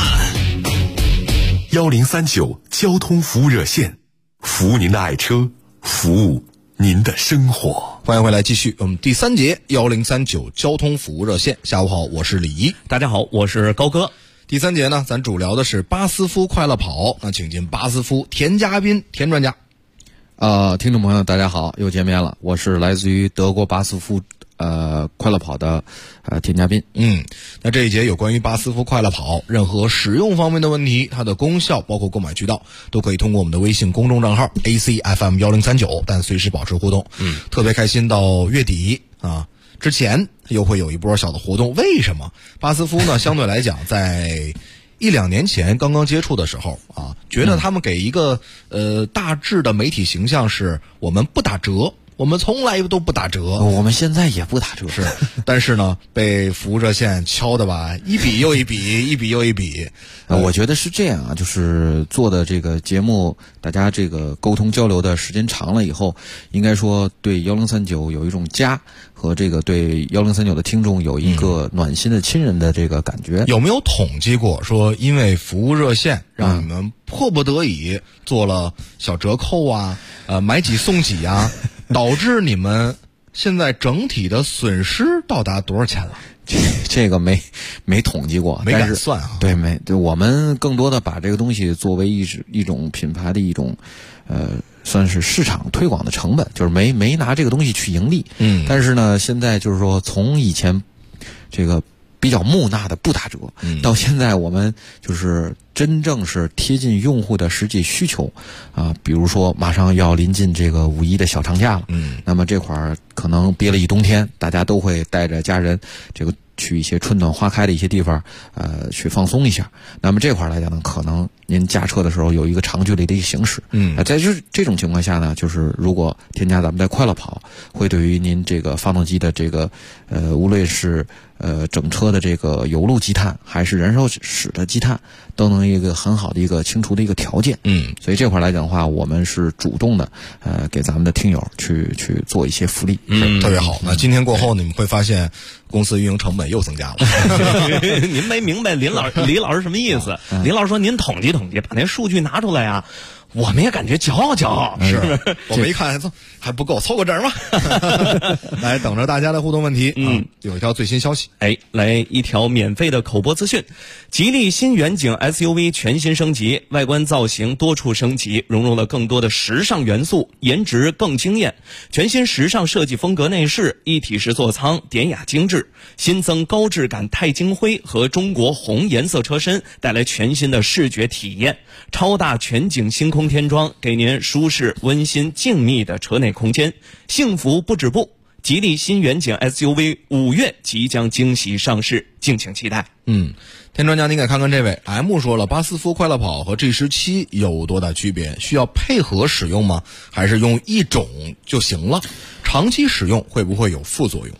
1039交通服务热线，服务您的爱车，服务您的生活。 欢迎回来，继续我们第3节1039交通服务热线。下午好，我是李怡。 大家好，我是高哥。 第3节呢，咱主聊的是巴斯夫快乐跑。那请进巴斯夫田嘉宾田专家。 听众朋友大家好，又见面了，我是来自于德国巴斯夫快乐跑的田嘉宾。 那这一节有关于巴斯夫快乐跑任何使用方面的问题，它的功效包括购买渠道，都可以通过我们的微信公众账号 ACFM1039，但随时保持互动。特别开心，到月底啊之前又会有一波小的活动。为什么巴斯夫呢？相对来讲，在1-2年前刚刚接触的时候啊，觉得他们给一个大致的媒体形象是我们不打折，我们从来都不打折， 我们现在也不打折， 是，但是呢，被服务热线敲的吧，一笔又一笔，一笔又一笔。 我觉得是这样啊，就是做的这个节目，大家这个沟通交流的时间长了以后，应该说对1039有一种家，和这个对1039的听众有一个暖心的亲人的这个感觉。 有没有统计过说，因为服务热线让你们迫不得已做了小折扣啊，买几送几啊，导致你们现在整体的损失到达多少钱了？ 这个没统计过， 没敢算啊。 对，我们更多的把这个东西作为一种品牌的一种算是市场推广的成本，就是没拿这个东西去盈利。但是呢，现在就是说从以前这个比较木讷的不打折，到现在我们就是真正是贴近用户的实际需求啊。比如说马上要临近这个5一的小长假了，那么这会儿可能憋了一冬天，大家都会带着家人这个去一些春暖花开的一些地方，去放松一下。那么这块来讲呢，可能您驾车的时候有一个长距离的一个行驶，在这种情况下呢，就是如果添加咱们的快乐跑，会对于您这个发动机的这个无论是整车的这个油路积碳，还是燃烧室的积碳，都能一个很好的一个清除的一个条件。所以这块来讲的话，我们是主动的给咱们的听友去做一些福利， 特别好。那今天过后你们会发现公司运营成本又增加了。 您没明白李老师什么意思？李老师说您统计统计，把那数据拿出来啊，我们也感觉骄傲。 是我们一看还不够，凑个整吧。来等着大家的互动问题。有一条最新消息， 来一条免费的口播资讯。吉利新远景 SUV 全新升级，外观造型多处升级，融入了更多的时尚元素，颜值更惊艳。全新时尚设计风格内饰，一体式座舱，典雅精致。新增高质感钛金灰和中国红颜色车身，带来全新的视觉体验。超大全景星空天窗，给您舒适、温馨、静谧的车内空间。幸福不止步，吉利新远景 SUV 5月即将惊喜上市，敬请期待。 田专家，您给看看这位 M 说了，巴斯夫快乐跑和 G17有多大区别？需要配合使用吗？还是用一种就行了？长期使用会不会有副作用？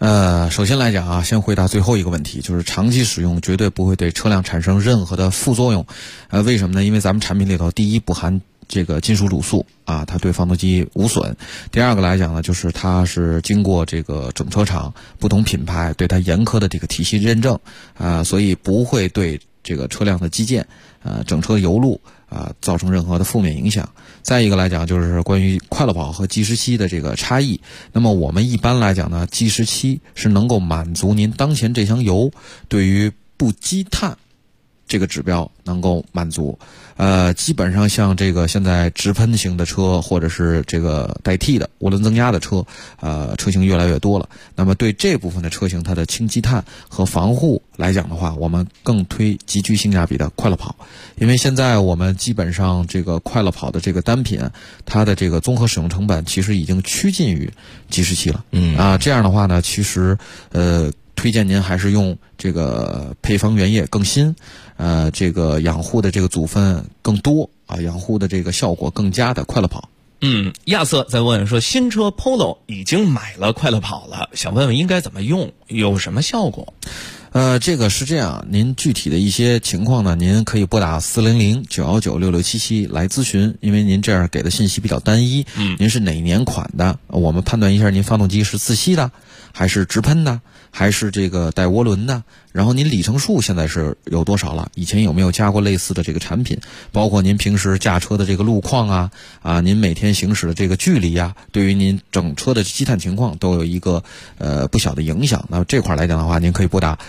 首先来讲啊，先回答最后一个问题，就是长期使用绝对不会对车辆产生任何的副作用。为什么呢？因为咱们产品里头，第一不含这个金属卤素啊，它对发动机无损。第二个来讲呢，就是它是经过这个整车厂不同品牌对它严苛的这个体系认证啊，所以不会对这个车辆的基建整车油路造成任何的负面影响。再一个来讲，就是关于快乐跑和计时器的这个差异。那么我们一般来讲呢，计时器是能够满足您当前这箱油对于不积碳这个指标能够满足。基本上像这个现在直喷型的车或者是这个代替的涡轮增压的车，车型越来越多了。那么对这部分的车型，它的轻积碳和防护来讲的话，我们更推极具性价比的快乐跑。因为现在我们基本上这个快乐跑的这个单品，它的这个综合使用成本其实已经趋近于计时器了。这样的话呢，其实推荐您还是用这个配方原液更新，这个养护的这个组分更多啊，养护的这个效果更佳的快乐跑。 亚瑟在问说，新车 Polo 已经买了快乐跑了，想问问应该怎么用，有什么效果？ 这个是这样，您具体的一些情况呢，您可以拨打400-919-6677来咨询，因为您这样给的信息比较单一。您是哪年款的？我们判断一下您发动机是自吸的，还是直喷的，还是这个带涡轮的？然后您里程数现在是有多少了？以前有没有加过类似的这个产品？包括您平时驾车的这个路况您每天行驶的这个距离对于您整车的积碳情况都有一个不小的影响。那这块来讲的话，您可以拨打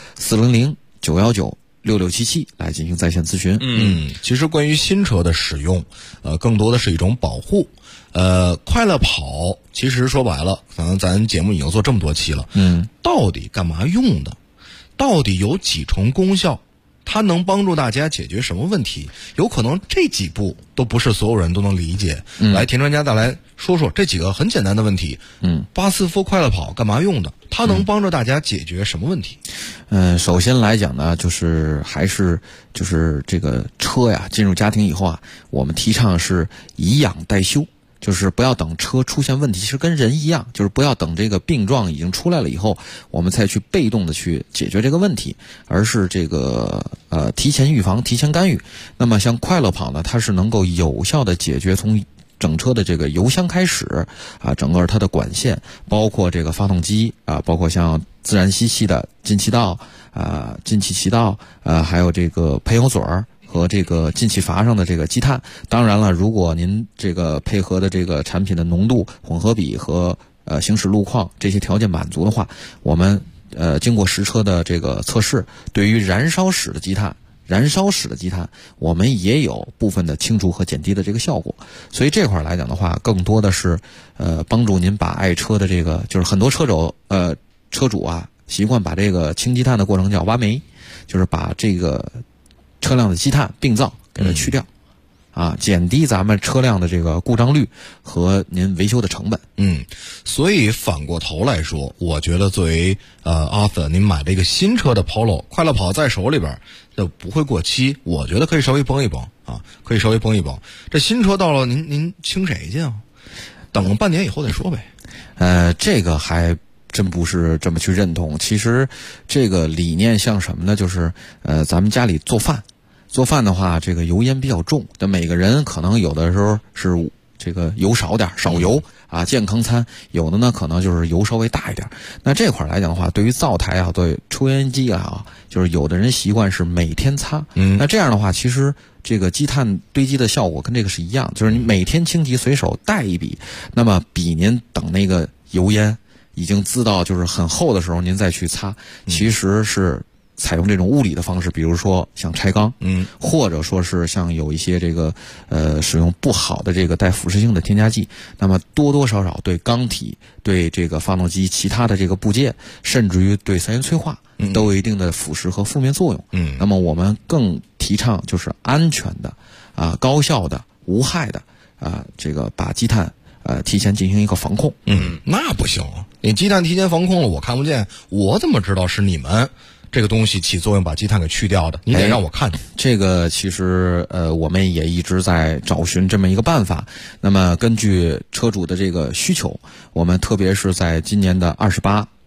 400-919-6677来进行在线咨询。 其实关于新车的使用，更多的是一种保护。快乐跑其实说白了，可能咱节目已经做这么多期了，到底干嘛用的？到底有几重功效？它能帮助大家解决什么问题？有可能这几步都不是所有人都能理解。来，田专家再来说说这几个很简单的问题。巴斯夫快乐跑干嘛用的？它能帮助大家解决什么问题？ 首先来讲呢，就是这个车进入家庭以后我们提倡是以养代修。就是不要等车出现问题，其实跟人一样，就是不要等这个病状已经出来了以后，我们才去被动的去解决这个问题，而是这个提前预防、提前干预。那么像快乐跑呢，它是能够有效的解决从整车的这个油箱开始整个它的管线，包括这个发动机包括像自然吸气的进气道进气渠道还有这个喷油嘴儿和这个进气阀上的这个积碳。当然了，如果您这个配合的这个产品的浓度、混合比和行驶路况这些条件满足的话，我们经过实车的这个测试，对于燃烧室的积碳，我们也有部分的清除和减低的这个效果。所以这块来讲的话，更多的是帮助您把爱车的这个，就是很多车主习惯把这个清积碳的过程叫挖煤，就是把这个车辆的积碳病灶给它去掉减低咱们车辆的这个故障率和您维修的成本。 所以反过头来说，我觉得作为Arthur 您买了一个新车的 Polo 快乐跑在手里边就不会过期，我觉得可以稍微绷一绷可以稍微绷一绷。这新车到了您清谁去等半年以后再说呗。 这个还真不是这么去认同。其实这个理念像什么呢？就是咱们家里做饭的话，这个油烟比较重，但每个人可能有的时候是这个油少点，少油健康餐；有的呢可能就是油稍微大一点。那这块来讲的话，对于灶台对抽烟机就是有的人习惯是每天擦。那这样的话，其实这个积碳堆积的效果跟这个是一样，就是你每天清洁随手带一笔，那么比您等那个油烟已经滋到就是很厚的时候您再去擦，其实是采用这种物理的方式，比如说像拆缸，或者说是像有一些这个使用不好的这个带腐蚀性的添加剂，那么多多少少对缸体、对这个发动机其他的这个部件，甚至于对三元催化都有一定的腐蚀和负面作用。那么我们更提倡就是安全的高效的、无害的这个把积碳提前进行一个防控。 那不行，你积碳提前防控了，我看不见，我怎么知道是你们这个东西起作用把积碳给去掉的？你得让我看见。 这个其实我们也一直在找寻这么一个办法。那么根据车主的这个需求，我们特别是在今年的28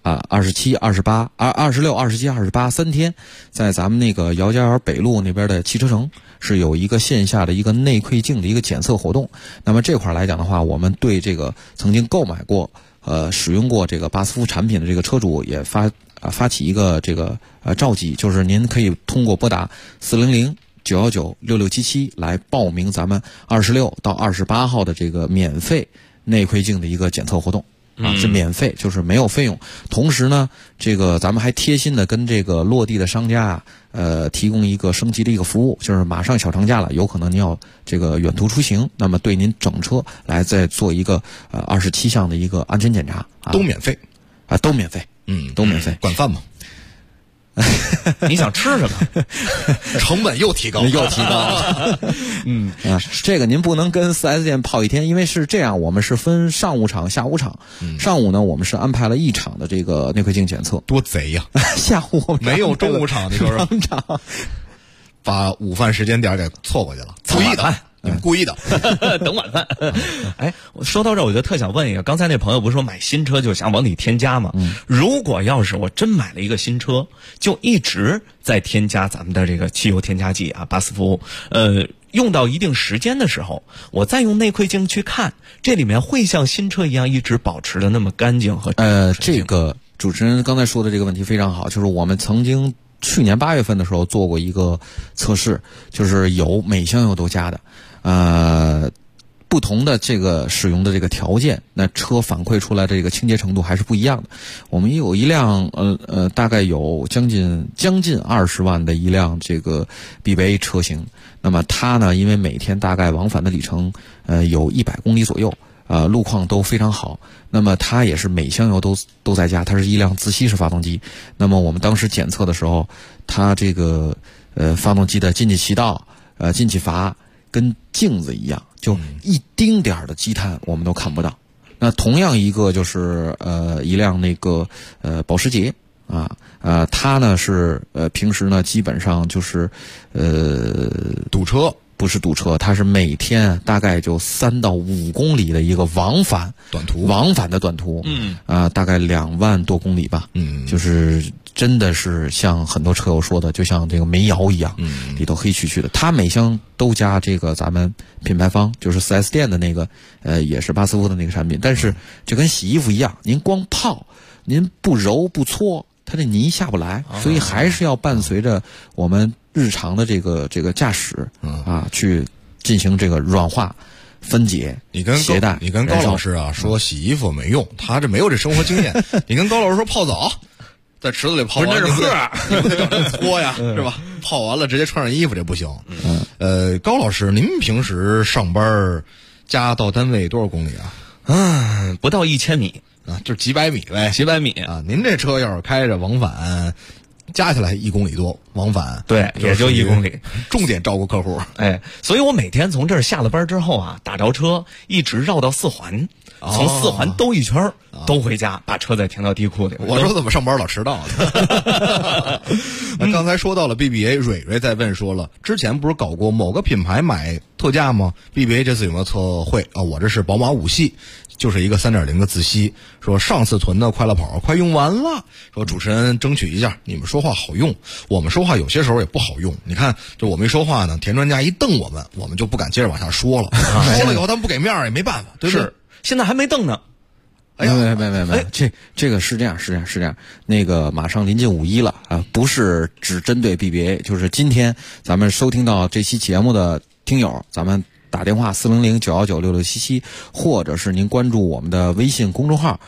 27、28、26、27、28 3天，在咱们那个姚家园北路那边的汽车城是有一个线下的一个内窥镜的一个检测活动。那么这块来讲的话，我们对这个曾经购买过使用过这个巴斯夫产品的这个车主也发起一个这个召集，就是您可以通过拨打400-919-6677来报名咱们26到28号的这个免费内窥镜的一个检测活动。是免费，就是没有费用。同时呢，这个咱们还贴心的跟这个落地的商家提供一个升级的一个服务，就是马上小长假了，有可能您要这个远途出行，那么对您整车来再做一个27项的一个安全检查， 都免费都免费，都免费。 管饭吗？ 你想吃什么？ 成本又提高了。 这个您不能跟 4S 店泡一天，因为是这样，我们是分上午场、下午场。上午呢，我们是安排了1场的这个内窥镜检测， 多贼呀！ 下午我们没有中午场，你说说，把午饭时间点给错过去了，故意的。你们故意的等晚饭。哎，说到这儿，我就特想问一个，刚才那朋友不是说买新车就想往里添加吗？如果要是我真买了一个新车，就一直在添加咱们的这个汽油添加剂啊，巴斯夫，用到一定时间的时候，我再用内窥镜去看，这里面会像新车一样一直保持的那么干净和这个主持人刚才说的这个问题非常好，就是我们曾经去年8月份的时候做过一个测试，就是油每箱油都加的。不同的这个使用的这个条件，那车反馈出来的这个清洁程度还是不一样的。我们有一辆大概有将近20万的一辆这个 BBA 车型，那么它呢，因为每天大概往返的里程有100公里左右，路况都非常好，那么它也是每箱油都在加，它是一辆自吸式发动机。那么我们当时检测的时候，它这个发动机的进气气道进气阀跟镜子一样，就一丁点儿的积碳我们都看不到。那同样一个就是一辆那个保时捷它呢是平时呢基本上就是堵车。 不是堵车，它是每天大概就3到5公里的一个往返的短途，大概2万多公里吧，就是真的是像很多车友说的，就像这个煤窑一样，里头黑黢黢的。它每箱都加这个咱们品牌方就是 4S 店的那个也是巴斯夫的那个产品，但是就跟洗衣服一样，您光泡，您不揉不搓，它这泥下不来，所以还是要伴随着我们日常的这个驾驶去进行这个软化、分解、携带。 你跟高老师说洗衣服没用，他这没有这生活经验。你跟高老师说泡澡，在池子里泡完， 那是喝， 你不得找人搓呀，是吧？泡完了直接穿上衣服，这不行。高老师，您平时上班家到单位多少公里啊？ 不到1000米就是几百米呗， 几百米啊。您这车要是开着往返，加起来1公里多，往返对，也就1公里。 重点照顾客户， 所以我每天从这儿下了班之后打着车，一直绕到4环，从4环兜一圈，都回家，把车再停到地库里。 我说怎么上班老迟到呢？那刚才说到了 BBA， 蕊蕊在问说了，之前不是搞过某个品牌买特价吗？ BBA 这次有没有测绘啊？我这是宝马5系。就是一个3.0的自吸，说上次囤的快乐跑快用完了，说主持人争取一下，你们说话好用，我们说话有些时候也不好用。你看，就我们一说话呢，田专家一瞪我们就不敢接着往下说了。说了以后他们不给面也没办法，对不对？ 是，现在还没瞪呢。 没，这个是这样，那个马上临近5一了不是只针对 BBA， 就是今天咱们收听到这期节目的听友，咱们打电话400-919-6677，或者是您关注我们的微信公众号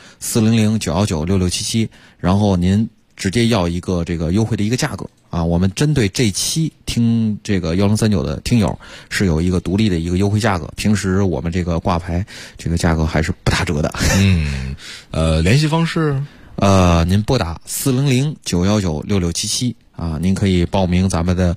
400-919-6677，然后您直接要一个这个优惠的一个价格我们针对这期听这个1039的听友是有一个独立的一个优惠价格，平时我们这个挂牌这个价格还是不打折的。 联系方式您拨打400-919-6677。您可以报名咱们的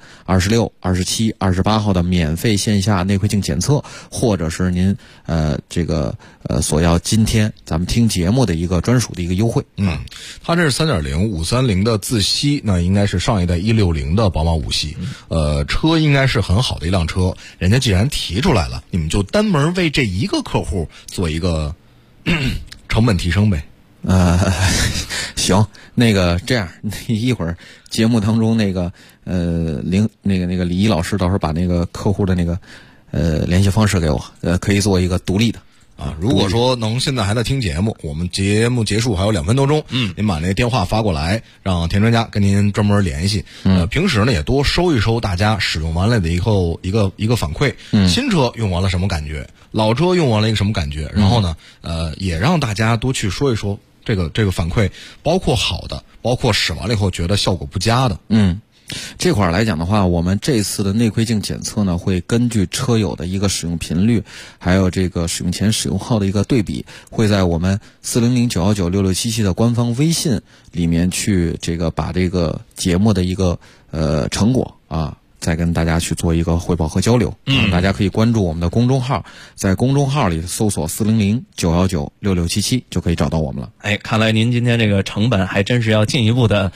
26、27、28号的免费线下内窥镜检测，或者是您所要今天咱们听节目的一个专属的一个优惠。 它这是3.0 530的自吸，那应该是上一代160的宝马5系。车应该是很好的一辆车，人家既然提出来了，你们就单门为这一个客户做一个成本提升呗。 行，那个这样，一会儿节目当中那个李毅老师到时候把那个客户的那个联系方式给我，可以做一个独立的。 如果说能现在还在听节目，我们节目结束还有2分多钟，您把那个电话发过来，让田专家跟您专门联系。平时呢也多收一收大家使用完了的以后一个反馈，新车用完了什么感觉，老车用完了一个什么感觉，然后呢也让大家多去说一说这个反馈，包括好的，包括使完了以后觉得效果不佳的。 这块来讲的话，我们这次的内窥镜检测呢，会根据车友的一个使用频率，还有这个使用前使用后的一个对比，会在我们400-919-6677的官方微信里面去这个把这个节目的一个成果再跟大家去做一个汇报和交流。大家可以关注我们的公众号，在公众号里搜索400-919-6677就可以找到我们了。 看来您今天这个成本还真是要进一步的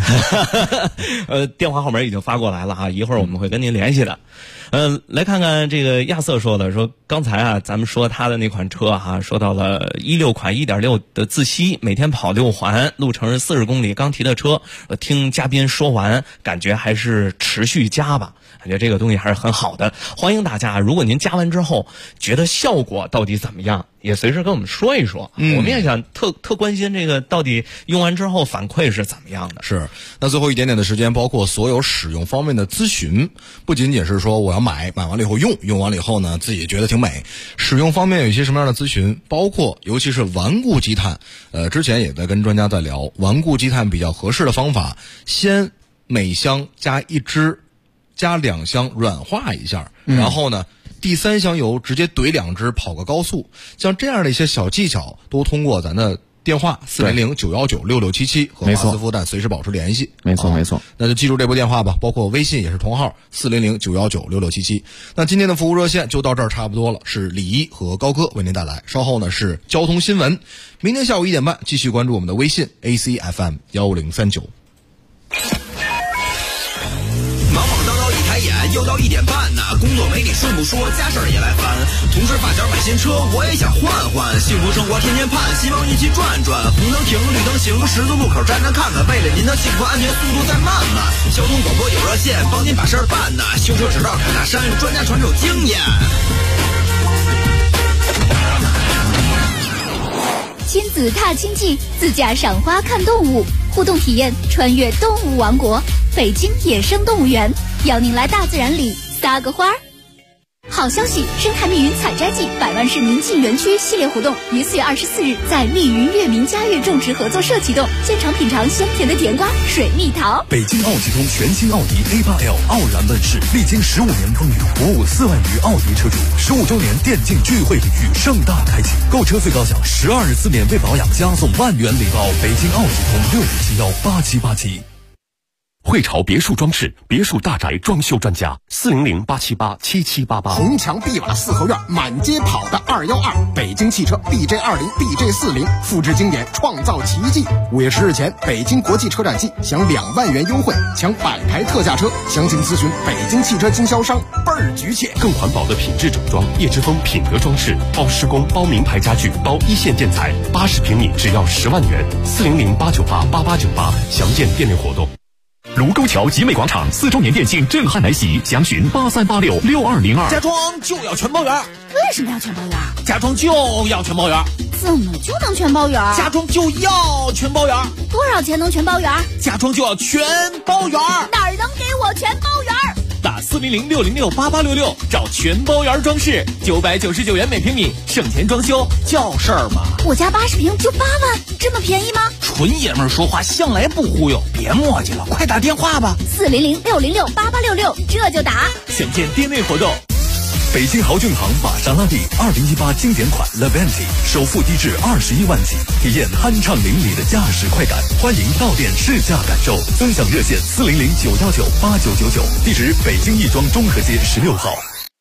电话号码已经发过来了一会儿我们会跟您联系的。来看看这个亚瑟说刚才咱们说他的那款车说到了16款 1.6 的自吸，每天跑6环，路程是40公里，刚提的车。听嘉宾说完，感觉还是持续加吧，感觉这个东西还是很好的。欢迎大家，如果您加完之后觉得效果到底怎么样，也随时跟我们说一说。我们也想特关心这个到底用完之后反馈是怎么样的。 是，那最后一点点的时间，包括所有使用方面的咨询，不仅仅是说我要买完了以后用完了以后呢自己觉得挺美，使用方面有一些什么样的咨询，包括尤其是顽固积碳，之前也在跟专家在聊顽固积碳比较合适的方法，先每箱加1支加2箱软化一下，然后呢第3箱油直接怼2支跑个高速，像这样的一些小技巧都通过咱的电话400-919-6677和马斯夫蛋随时保持联系。 没错， 那就记住这部电话吧，包括微信也是同号400-919-6677。那今天的服务热线就到这儿差不多了，是李一和高哥为您带来，稍后呢是交通新闻，明天下午1点半继续关注我们的微信 ACFM 1039。 又到1点半呢，工作没你顺不说，家事儿也来烦。同事发小买新车，我也想换换。幸福生活天天盼，希望一起转转。红灯停，绿灯行，十字路口站站看看，为了您的幸福安全，速度再慢慢。交通广播有热线，帮您把事儿办呢。修车指导侃大山，专家传授经验。 亲子踏青记，自驾赏花看动物，互动体验穿越动物王国，北京野生动物园，邀您来大自然里撒个花儿。好消息，生态密云采摘季100万市民进园区系列活动于4月24日在密云悦民家悦种植合作社启动，现场品尝香甜的甜瓜、水蜜桃。 北京奥吉通全新奥迪 A8L 傲然问世，历经15年风雨，鼓舞4万余奥迪车主，15周年电竞聚会礼遇盛大开启，购车最高享12日次免费保养，加送万元礼包。北京奥吉通65718787。 汇潮别墅装饰，别墅大宅装修专家，400-878-7788。 红墙碧瓦4合院，满街跑的212，北京汽车 BJ20、BJ40，复制经典，创造奇迹。5月10日前，北京国际车展季享2万元优惠，抢摆牌特价车，详情咨询北京汽车经销商，倍儿局气。 更环保的品质整装，叶之峰品德装饰，包施工，包名牌家具，包一线建材，80平米只要10万元，400-898-8898，详见店内活动。 卢沟桥集美广场4周年店庆震撼来袭，详询83866202。 家装就要全包圆。 为什么要全包圆？ 家装就要全包圆。 怎么就能全包圆？ 家装就要全包圆。 多少钱能全包圆？ 家装就要全包圆。 哪儿能给我全包圆？ 打400-606-8866找全包圆装饰，999元每平米，省钱装修叫事儿嘛。 我家80平就8万，这么便宜吗？ 纯爷们儿说话向来不忽悠，别磨叽了，快打电话吧。 400-606-8866，这就打。 详见店内活动。 北京豪骏行玛莎拉蒂2018经典款 Levante 首付低至21万起，体验酣畅淋漓的驾驶快感。欢迎到店试驾感受，尊享热线400-919-8999，地址北京亦庄中和街16号。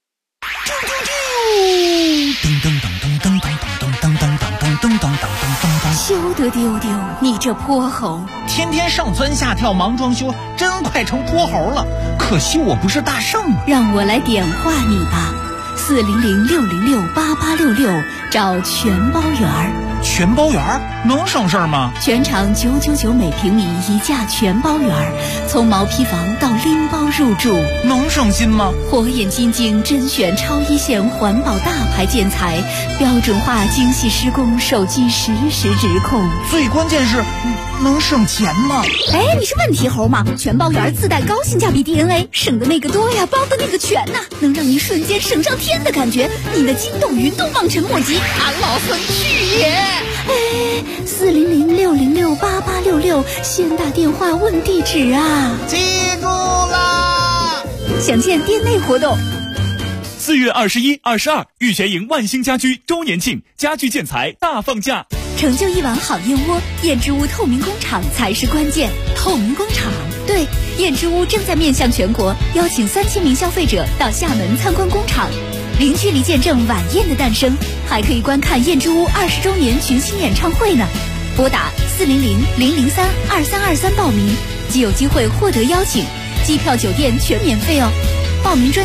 休得丢丢，你这泼猴！ 天天上蹿下跳忙装修，真快成泼猴了。可惜我不是大圣， 让我来点化你吧。400-606-8866，找全包圆儿。 全包圆能省事儿吗？ 全场999每平米一价全包圆，从毛坯房到拎包入住， 能省心吗？ 火眼金睛甄选超一线环保大牌建材，标准化精细施工，手机实时指控。 最关键是能省钱吗？ 哎，你是问题猴吗？全包圆自带高性价比 DNA， 省的那个多呀，包的那个全呐，能让你瞬间省上天的感觉，你的筋斗云都望尘莫及。 俺老孙去也！ 哎，400-606-8866，先打电话问地址啊！ 记住啦！ 详见店内活动。 4月21、22，玉泉营万兴家居周年庆，家具建材大放价。 成就一碗好燕窝，燕之屋透明工厂才是关键。透明工厂，对，燕之屋正在面向全国，邀请3000名消费者到厦门参观工厂，零距离见证晚宴的诞生，还可以观看燕之屋20周年群星演唱会呢。拨打400-003-2323报名，即有机会获得邀请，机票酒店全免费哦。报名专